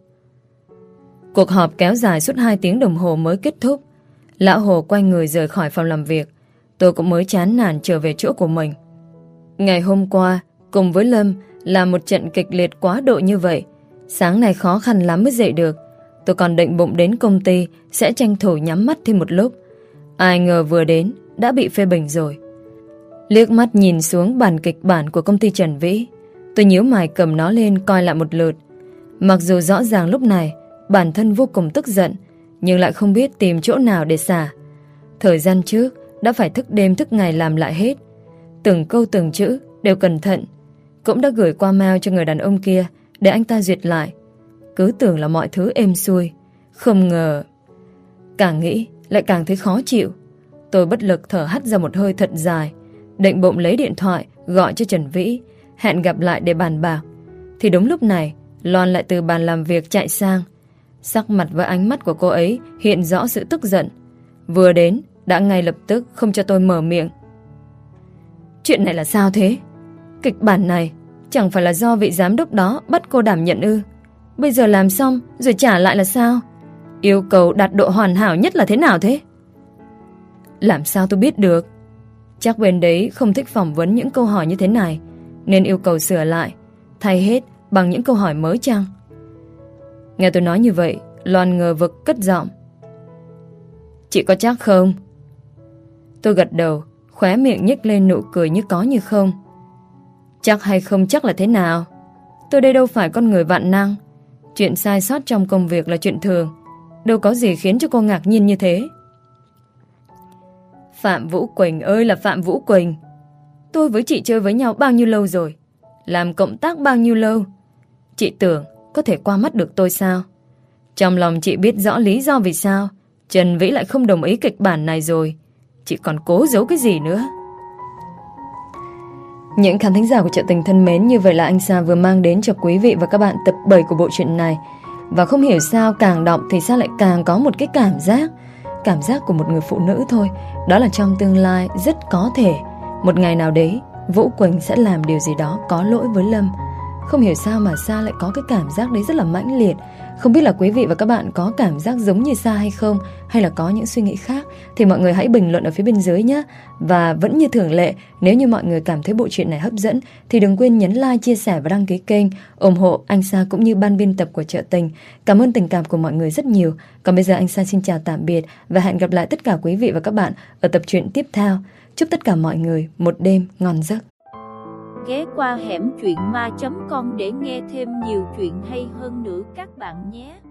Cuộc họp kéo dài suốt hai tiếng đồng hồ mới kết thúc. Lão Hồ quay người rời khỏi phòng làm việc. Tôi cũng mới chán nản trở về chỗ của mình. Ngày hôm qua cùng với Lâm là một trận kịch liệt quá độ như vậy. Sáng nay khó khăn lắm mới dậy được. Tôi còn định bụng đến công ty sẽ tranh thủ nhắm mắt thêm một lúc. Ai ngờ vừa đến đã bị phê bình rồi. Liếc mắt nhìn xuống bản kịch bản của công ty Trần Vĩ, tôi nhíu mày cầm nó lên coi lại một lượt. Mặc dù rõ ràng lúc này bản thân vô cùng tức giận, nhưng lại không biết tìm chỗ nào để xả. Thời gian trước đã phải thức đêm thức ngày làm lại hết, từng câu từng chữ đều cẩn thận. Cũng đã gửi qua mail cho người đàn ông kia để anh ta duyệt lại. Cứ tưởng là mọi thứ êm xuôi, không ngờ. Càng nghĩ lại càng thấy khó chịu. Tôi bất lực thở hắt ra một hơi thật dài, định bụng lấy điện thoại gọi cho Trần Vĩ, hẹn gặp lại để bàn bạc. Thì đúng lúc này Loan lại từ bàn làm việc chạy sang. Sắc mặt với ánh mắt của cô ấy hiện rõ sự tức giận. Vừa đến đã ngay lập tức không cho tôi mở miệng. Chuyện này là sao thế? Kịch bản này chẳng phải là do vị giám đốc đó bắt cô đảm nhận ư? Bây giờ làm xong rồi trả lại là sao? Yêu cầu đạt độ hoàn hảo nhất là thế nào thế? Làm sao tôi biết được? Chắc bên đấy không thích phỏng vấn những câu hỏi như thế này, nên yêu cầu sửa lại, thay hết bằng những câu hỏi mới chăng? Nghe tôi nói như vậy, Loan ngờ vực cất giọng. Chị có chắc không? Tôi gật đầu, khóe miệng nhếch lên nụ cười như có như không. Chắc hay không chắc là thế nào? Tôi đây đâu phải con người vạn năng. Chuyện sai sót trong công việc là chuyện thường, đâu có gì khiến cho cô ngạc nhiên như thế. Phạm Vũ Quỳnh ơi là Phạm Vũ Quỳnh, tôi với chị chơi với nhau bao nhiêu lâu rồi, làm cộng tác bao nhiêu lâu. Chị tưởng có thể qua mắt được tôi sao? Trong lòng chị biết rõ lý do vì sao Trần Vĩ lại không đồng ý kịch bản này rồi. Chị còn cố giấu cái gì nữa? Những khán thính giả của Chợ Tình thân mến, như vậy là anh Sa vừa mang đến cho quý vị và các bạn tập bảy của bộ truyện này. Và không hiểu sao càng đọc thì Sa lại càng có một cái cảm giác Cảm giác của một người phụ nữ thôi. Đó là trong tương lai rất có thể một ngày nào đấy Vũ Quỳnh sẽ làm điều gì đó có lỗi với Lâm. Không hiểu sao mà Sa lại có cái cảm giác đấy rất là mãnh liệt. Không biết là quý vị và các bạn có cảm giác giống như Sa hay không, hay là có những suy nghĩ khác, thì mọi người hãy bình luận ở phía bên dưới nhé. Và vẫn như thường lệ, nếu như mọi người cảm thấy bộ truyện này hấp dẫn thì đừng quên nhấn like, chia sẻ và đăng ký kênh, ủng hộ anh Sa cũng như ban biên tập của Chợ Tình. Cảm ơn tình cảm của mọi người rất nhiều. Còn bây giờ anh Sa xin chào tạm biệt và hẹn gặp lại tất cả quý vị và các bạn ở tập truyện tiếp theo. Chúc tất cả mọi người một đêm ngon giấc. Ghé qua hẻm truyện ma chấm com để nghe thêm nhiều chuyện hay hơn nữa các bạn nhé.